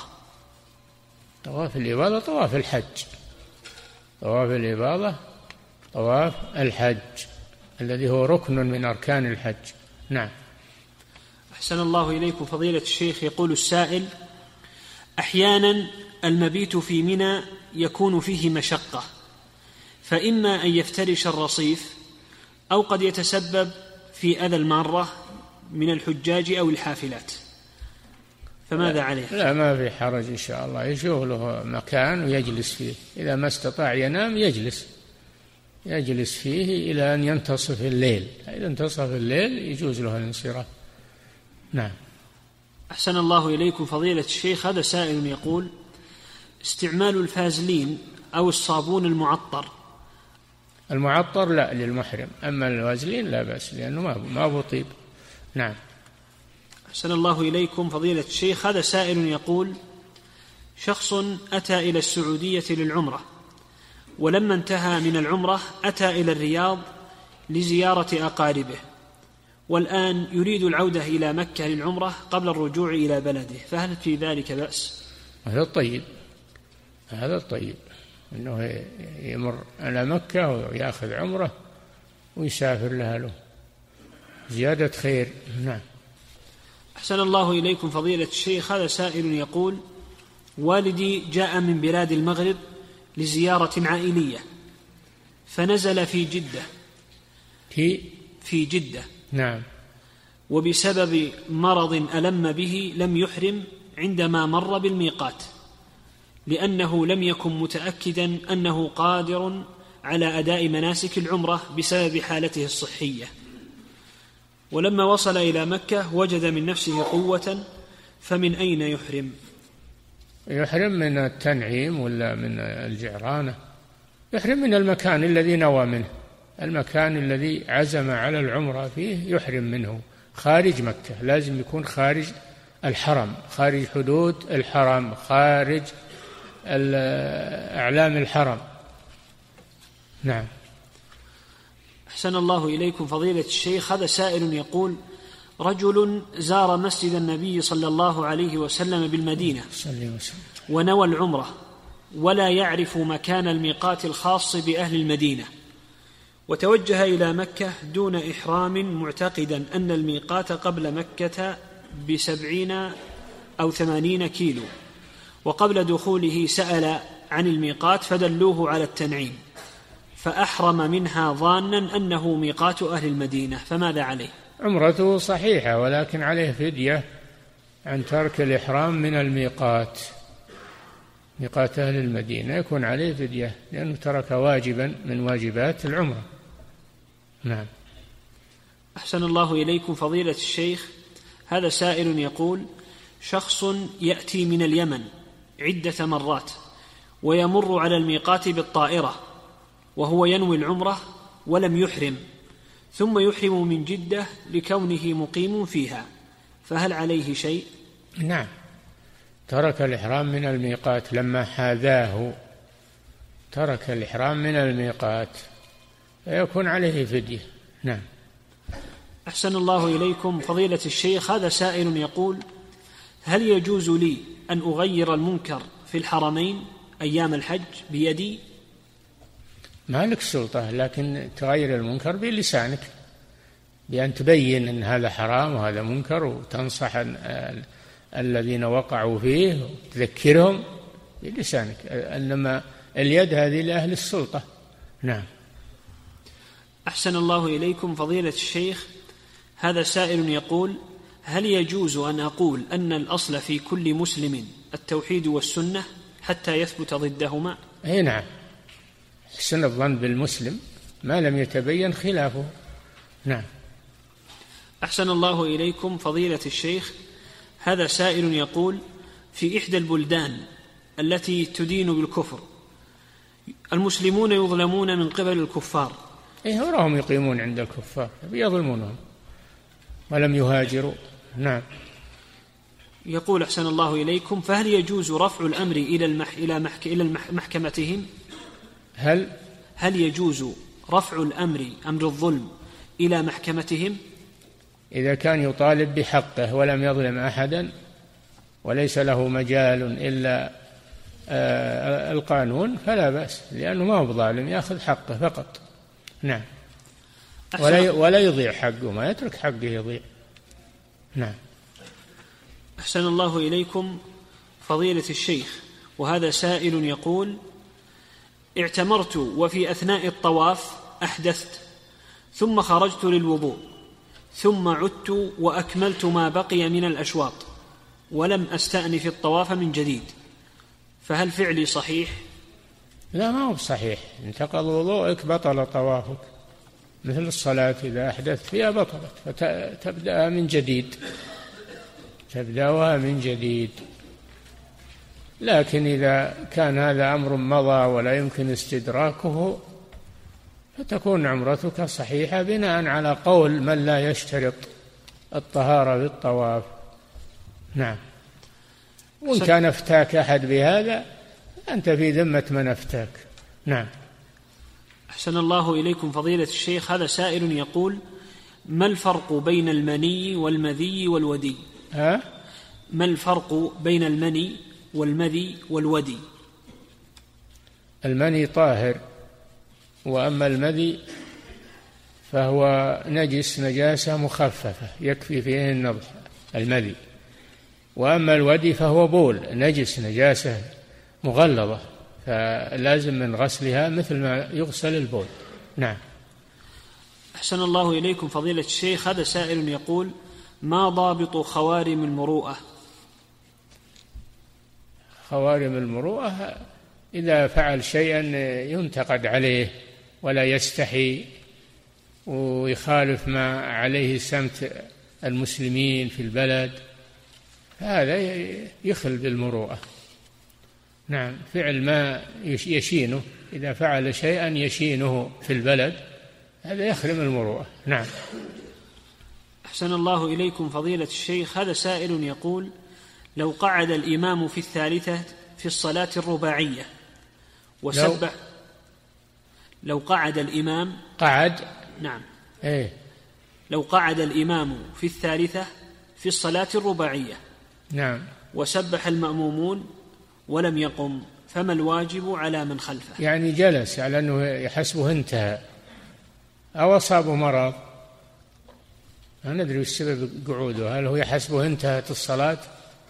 طواف الإفاضة طواف الحج. طواف الإفاضة طواف الحج الذي هو ركن من أركان الحج. نعم. أحسن الله إليكم فضيلة الشيخ. يقول السائل: أحيانا المبيت في منى يكون فيه مشقة، فإما أن يفترش الرصيف أو قد يتسبب في أذى المارة من الحجاج أو الحافلات، فماذا عليه؟ لا، ما في حرج إن شاء الله، يشوف له مكان ويجلس فيه، إذا ما استطاع ينام يجلس يجلس فيه إلى أن ينتصف الليل، إذا انتصف الليل يجوز له الانصراف. نعم. أحسن الله إليكم فضيلة الشيخ. هذا سائل يقول: استعمال الفازلين أو الصابون المعطر. المعطر لا للمحرم، أما الفازلين لا بأس لأنه ما ما هو طيب. نعم. أحسن الله إليكم فضيلة الشيخ. هذا سائل يقول: شخص أتى إلى السعودية للعمرة، ولما انتهى من العمرة أتى إلى الرياض لزيارة أقاربه، والآن يريد العودة إلى مكة للعمرة قبل الرجوع إلى بلده، فهل في ذلك بأس؟ هذا الطيب، هذا الطيب أنه يمر على مكة ويأخذ عمرة ويسافر لها له، زيادة خير. نعم. أحسن الله إليكم فضيلة الشيخ. هذا سائل يقول: والدي جاء من بلاد المغرب لزيارة عائلية، فنزل في جدة في في جدة نعم، وبسبب مرض ألم به لم يحرم عندما مر بالميقات، لأنه لم يكن متأكدا أنه قادر على أداء مناسك العمرة بسبب حالته الصحية، ولما وصل إلى مكة وجد من نفسه قوة، فمن أين يحرم؟ يحرم من التنعيم ولا من الجعرانة؟ يحرم من المكان الذي نوى منه، المكان الذي عزم على العمرة فيه يحرم منه. خارج مكة لازم يكون خارج الحرم، خارج حدود الحرم، خارج أعلام الحرم. نعم. أحسن الله إليكم فضيلة الشيخ. هذا سائل يقول: رجل زار مسجد النبي صلى الله عليه وسلم بالمدينة ونوى العمرة ولا يعرف مكان الميقات الخاص بأهل المدينة، وتوجه إلى مكة دون إحرام معتقدا أن الميقات قبل مكة بسبعين أو ثمانين كيلو، وقبل دخوله سأل عن الميقات فدلوه على التنعيم، فأحرم منها ظانا أنه ميقات أهل المدينة، فماذا عليه؟ عمرته صحيحة، ولكن عليه فدية عن ترك الإحرام من الميقات، ميقات أهل المدينة يكون عليه فدية لأنه ترك واجبا من واجبات العمرة. نعم. أحسن الله إليكم فضيلة الشيخ. هذا سائل يقول: شخص يأتي من اليمن عدة مرات ويمر على الميقات بالطائرة وهو ينوي العمرة ولم يحرم، ثم يحرم من جدة لكونه مقيم فيها، فهل عليه شيء؟ نعم، ترك الإحرام من الميقات لما حاذاه، ترك الإحرام من الميقات فيكون عليه فدية. نعم. أحسن الله إليكم فضيلة الشيخ. هذا سائل يقول: هل يجوز لي أن أغير المنكر في الحرمين أيام الحج بيدي؟ ما لك سلطة، لكن تغير المنكر بلسانك، بأن تبين أن هذا حرام وهذا منكر، وتنصح الذين وقعوا فيه وتذكرهم بلسانك، إنما اليد هذه لأهل السلطة. نعم. أحسن الله إليكم فضيلة الشيخ. هذا سائل يقول: هل يجوز أن أقول أن الأصل في كل مسلم التوحيد والسنة حتى يثبت ضدهما؟ أي نعم، حسن الظن بالمسلم ما لم يتبين خلافه. نعم. أحسن الله إليكم فضيلة الشيخ. هذا سائل يقول: في إحدى البلدان التي تدين بالكفر المسلمون يظلمون من قبل الكفار. إيه، وراهم يقيمون عند الكفار يظلمونهم ولم يهاجروا. نعم. يقول: أحسن الله إليكم، فهل يجوز رفع الأمر إلى المح... إلى, محك... إلى المح... محكمتهم؟ هل هل يجوز رفع الأمر أمر الظلم إلى محكمتهم؟ إذا كان يطالب بحقه ولم يظلم أحدا وليس له مجال إلا القانون فلا بأس، لأنه ما هو بظالم، يأخذ حقه فقط. نعم. ولا ولا يضيع حقه، ما يترك حقه يضيع. نعم. أحسن الله إليكم فضيلة الشيخ، وهذا سائل يقول: اعتمرت وفي أثناء الطواف أحدثت، ثم خرجت للوضوء، ثم عدت وأكملت ما بقي من الأشواط، ولم أستأنف الطواف من جديد، فهل فعلي صحيح؟ لا، ما هو صحيح. انتقض وضوءك بطل طوافك، مثل الصلاة إذا أحدث فيها بطلت، فتبدأ من جديد، تبدأها من جديد. لكن إذا كان هذا أمر مضى ولا يمكن استدراكه فتكون عمرتك صحيحة، بناء على قول من لا يشترط الطهارة بالطواف. نعم. وإن كان افتاك أحد بهذا أنت في ذمة من افتاك. نعم. أحسن الله إليكم فضيلة الشيخ، هذا سائل يقول: ما الفرق بين المني والمذي والودي؟ ها؟ ما الفرق بين المني والمذي والودي؟ المني طاهر، وأما المذي فهو نجس نجاسة مخففة يكفي فيه النضح المذي، وأما الودي فهو بول نجس نجاسة مغلظة فلازم من غسلها مثل ما يغسل البول. نعم. أحسن الله إليكم فضيلة الشيخ، هذا سائل يقول: ما ضابط خوارم المروءة؟ خوارم المروءة إذا فعل شيئا ينتقد عليه ولا يستحي ويخالف ما عليه سمت المسلمين في البلد، هذا يخل بالمروءة. نعم. فعل ما يشينه، إذا فعل شيئا يشينه في البلد هذا يخرم المروءة. نعم. أحسن الله إليكم فضيلة الشيخ، هذا سائل يقول: لو قعد الإمام في الثالثة في الصلاة الرباعية وسبح، لو, لو قعد الإمام قعد نعم إيه لو قعد الإمام في الثالثة في الصلاة الرباعية نعم وسبح المأمومون ولم يقم، فما الواجب على من خلفه؟ يعني جلس على أنه يحسبه انتهى أو أصابه مرض، ما ندري السبب قعوده، هل هو يحسبه انتهت الصلاة؟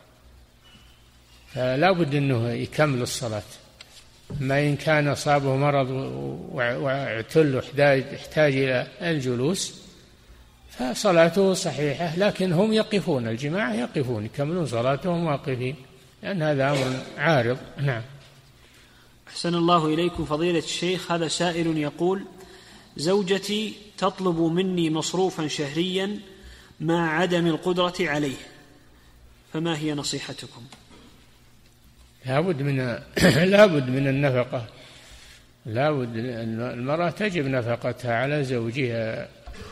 فلا بد أنه يكمل الصلاة. ما إن كان أصابه مرض واعتل يحتاج إلى الجلوس فصلاته صحيحة، لكن هم يقفون، الجماعة يقفون يكملون صلاتهم واقفين، لأن هذا أمر عارض. نعم. أحسن الله إليكم فضيلة الشيخ، هذا سائل يقول: زوجتي تطلب مني مصروفا شهريا مع عدم القدرة عليه، فما هي نصيحتكم؟ لابد من لابد من النفقة، لابد المرأة تجب نفقتها على زوجها.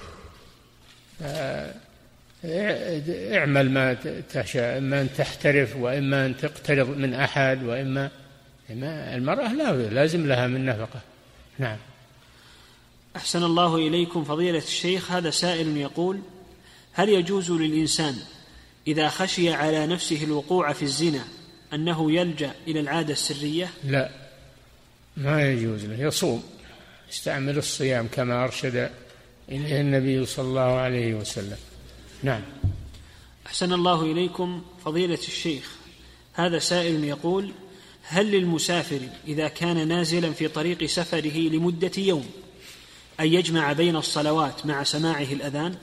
اعمل ما تشاء، إما أن تحترف وإما أن تقترض من أحد، وإما المرأة لا لازم لها من نفقة. نعم. أحسن الله إليكم فضيلة الشيخ، هذا سائل يقول: هل يجوز للإنسان إذا خشي على نفسه الوقوع في الزنا أنه يلجأ إلى العادة السرية؟ لا، ما يجوز له، يصوم، يستعمل الصيام كما أرشد إليه النبي صلى الله عليه وسلم. نعم. أحسن الله إليكم فضيلة الشيخ، هذا سائل يقول: هل للمسافر إذا كان نازلا في طريق سفره لمدة يوم أن يجمع بين الصلوات مع سماعه الأذان؟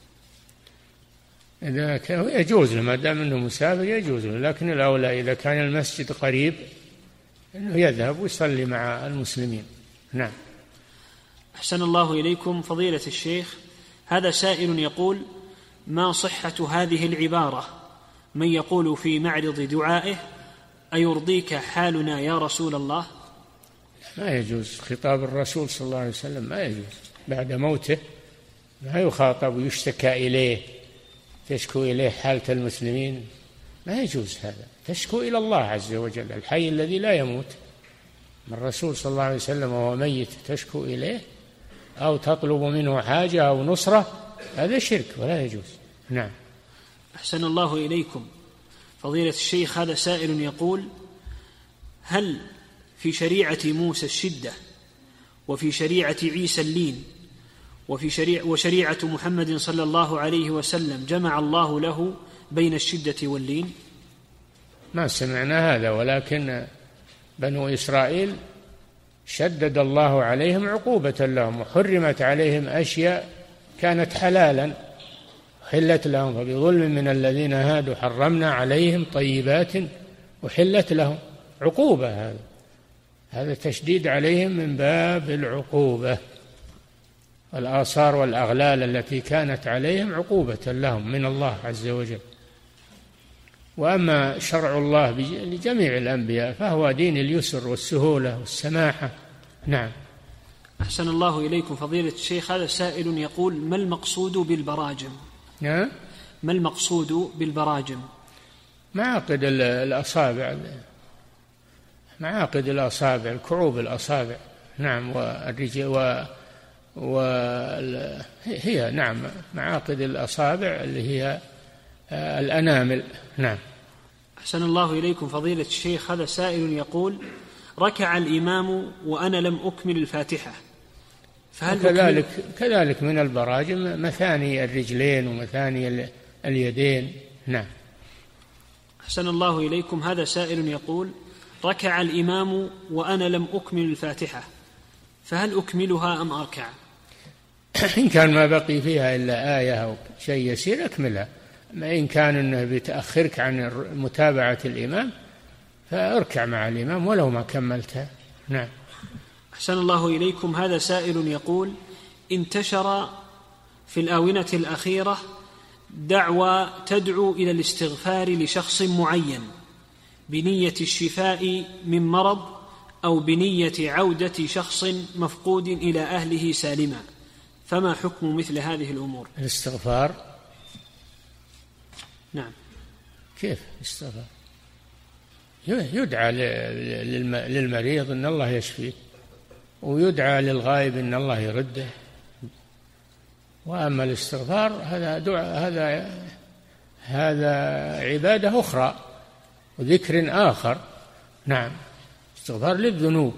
إذا كان يجوز له، ما دام أنه مسافر يجوز له، لكن الأولى إذا كان المسجد قريب أنه يذهب ويصلي مع المسلمين. نعم. أحسن الله إليكم فضيلة الشيخ، هذا سائل يقول: ما صحة هذه العبارة من يقول في معرض دعائه: أيرضيك حالنا يا رسول الله؟ ما يجوز، خطاب الرسول صلى الله عليه وسلم ما يجوز بعد موته، ما يخاطب ويشتكى إليه، تشكو إليه حالة المسلمين، ما يجوز هذا، تشكو إلى الله عز وجل الحي الذي لا يموت. من الرسول صلى الله عليه وسلم وهو ميت تشكو إليه أو تطلب منه حاجة أو نصرة، هذا شرك ولا يجوز. نعم. أحسن الله إليكم فضيلة الشيخ، هذا سائل يقول: هل في شريعة موسى الشدة، وفي شريعة عيسى اللين، وفي شريعة وشريعة محمد صلى الله عليه وسلم جمع الله له بين الشدة واللين؟ ما سمعنا هذا، ولكن بنو إسرائيل شدد الله عليهم عقوبة لهم، وحرمت عليهم أشياء كانت حلالا حلت لهم، فبظلم من الذين هادوا حرمنا عليهم طيبات وحلت لهم. عقوبة، هذا هذا تشديد عليهم من باب العقوبة. الآثار والأغلال التي كانت عليهم عقوبة لهم من الله عز وجل. وأما شرع الله لجميع الأنبياء فهو دين اليسر والسهولة والسماحة. نعم. أحسن الله إليكم فضيلة الشيخ، هذا سائل يقول: ما المقصود بالبراجم؟ نعم. ما المقصود بالبراجم؟ معاقد الأصابع، معاقد الأصابع، الكعوب الأصابع. نعم. والرجل و... و... هي نعم معاقد الأصابع اللي هي الأنامل. نعم. أحسن الله إليكم فضيلة الشيخ، هذا سائل يقول: ركع الإمام وأنا لم أكمل الفاتحة، فهل كذلك كذلك من البراجم مثاني الرجلين ومثاني اليدين. نعم. أحسن الله إليكم، هذا سائل يقول: ركع الإمام وأنا لم أكمل الفاتحة، فهل أكملها أم أركع؟ إن كان ما بقي فيها إلا آية أو شيء يسير أكملها، ما إن كان أنه بتأخرك عن متابعة الإمام فأركع مع الإمام ولو ما كملتها. نعم. أحسن الله إليكم، هذا سائل يقول: انتشر في الآونة الأخيرة دعوى تدعو إلى الاستغفار لشخص معين بنية الشفاء من مرض أو بنية عودة شخص مفقود إلى أهله سالما، فما حكم مثل هذه الأمور؟ الاستغفار؟ نعم. كيف الاستغفار؟ يدعى للمريض أن الله يشفيه، ويدعى للغائب أن الله يرده. وأما الاستغفار هذا دعاء، هذا هذا عبادة أخرى وذكر آخر. نعم. استغفار للذنوب.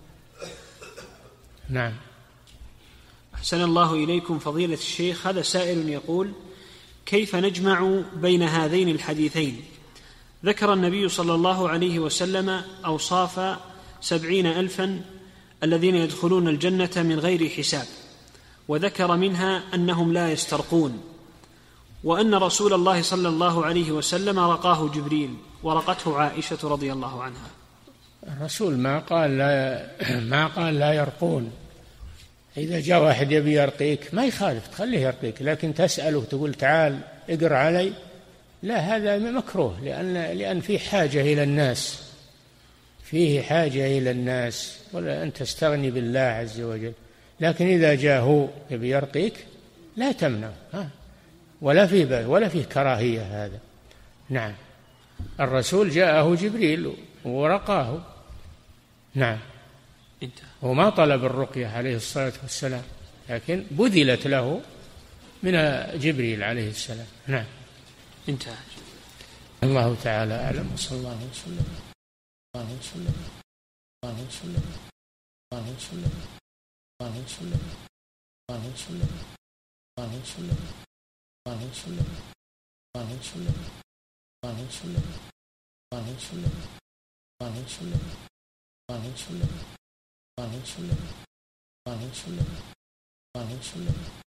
نعم. أحسن الله إليكم فضيلة الشيخ، هذا سائل يقول: كيف نجمع بين هذين الحديثين؟ ذكر النبي صلى الله عليه وسلم أوصاف سبعين ألفا الذين يدخلون الجنة من غير حساب، وذكر منها أنهم لا يسترقون، وأن رسول الله صلى الله عليه وسلم رقاه جبريل ورقته عائشة رضي الله عنها. الرسول ما قال لا ما قال لا يرقون. إذا جاء واحد يبي يرقيك ما يخالف، تخليه يرقيك، لكن تسأله تقول تعال اقرأ علي، لا، هذا مكروه، لأن لأن فيه حاجة إلى الناس، فيه حاجة إلى الناس، ولا أن تستغني بالله عز وجل. لكن إذا جاء هو يبي يرقيك لا تمنع، ولا فيه ولا فيه كراهية هذا. نعم. الرسول جاءه جبريل ورقاه. نعم. وما طلب الرقية عليه الصلاة والسلام، لكن بذلت له من جبريل عليه السلام. نعم. انتهى. الله تعالى أعلم، وصلى الله وسلم الله وسلم الله وسلم الله وسلم الله وسلم الله وسلم الله وسلم الله وسلم الله وسلم الله وسلم الله وسلم الله وسلم الله وسلم الله وسلم الله وسلم الله وسلم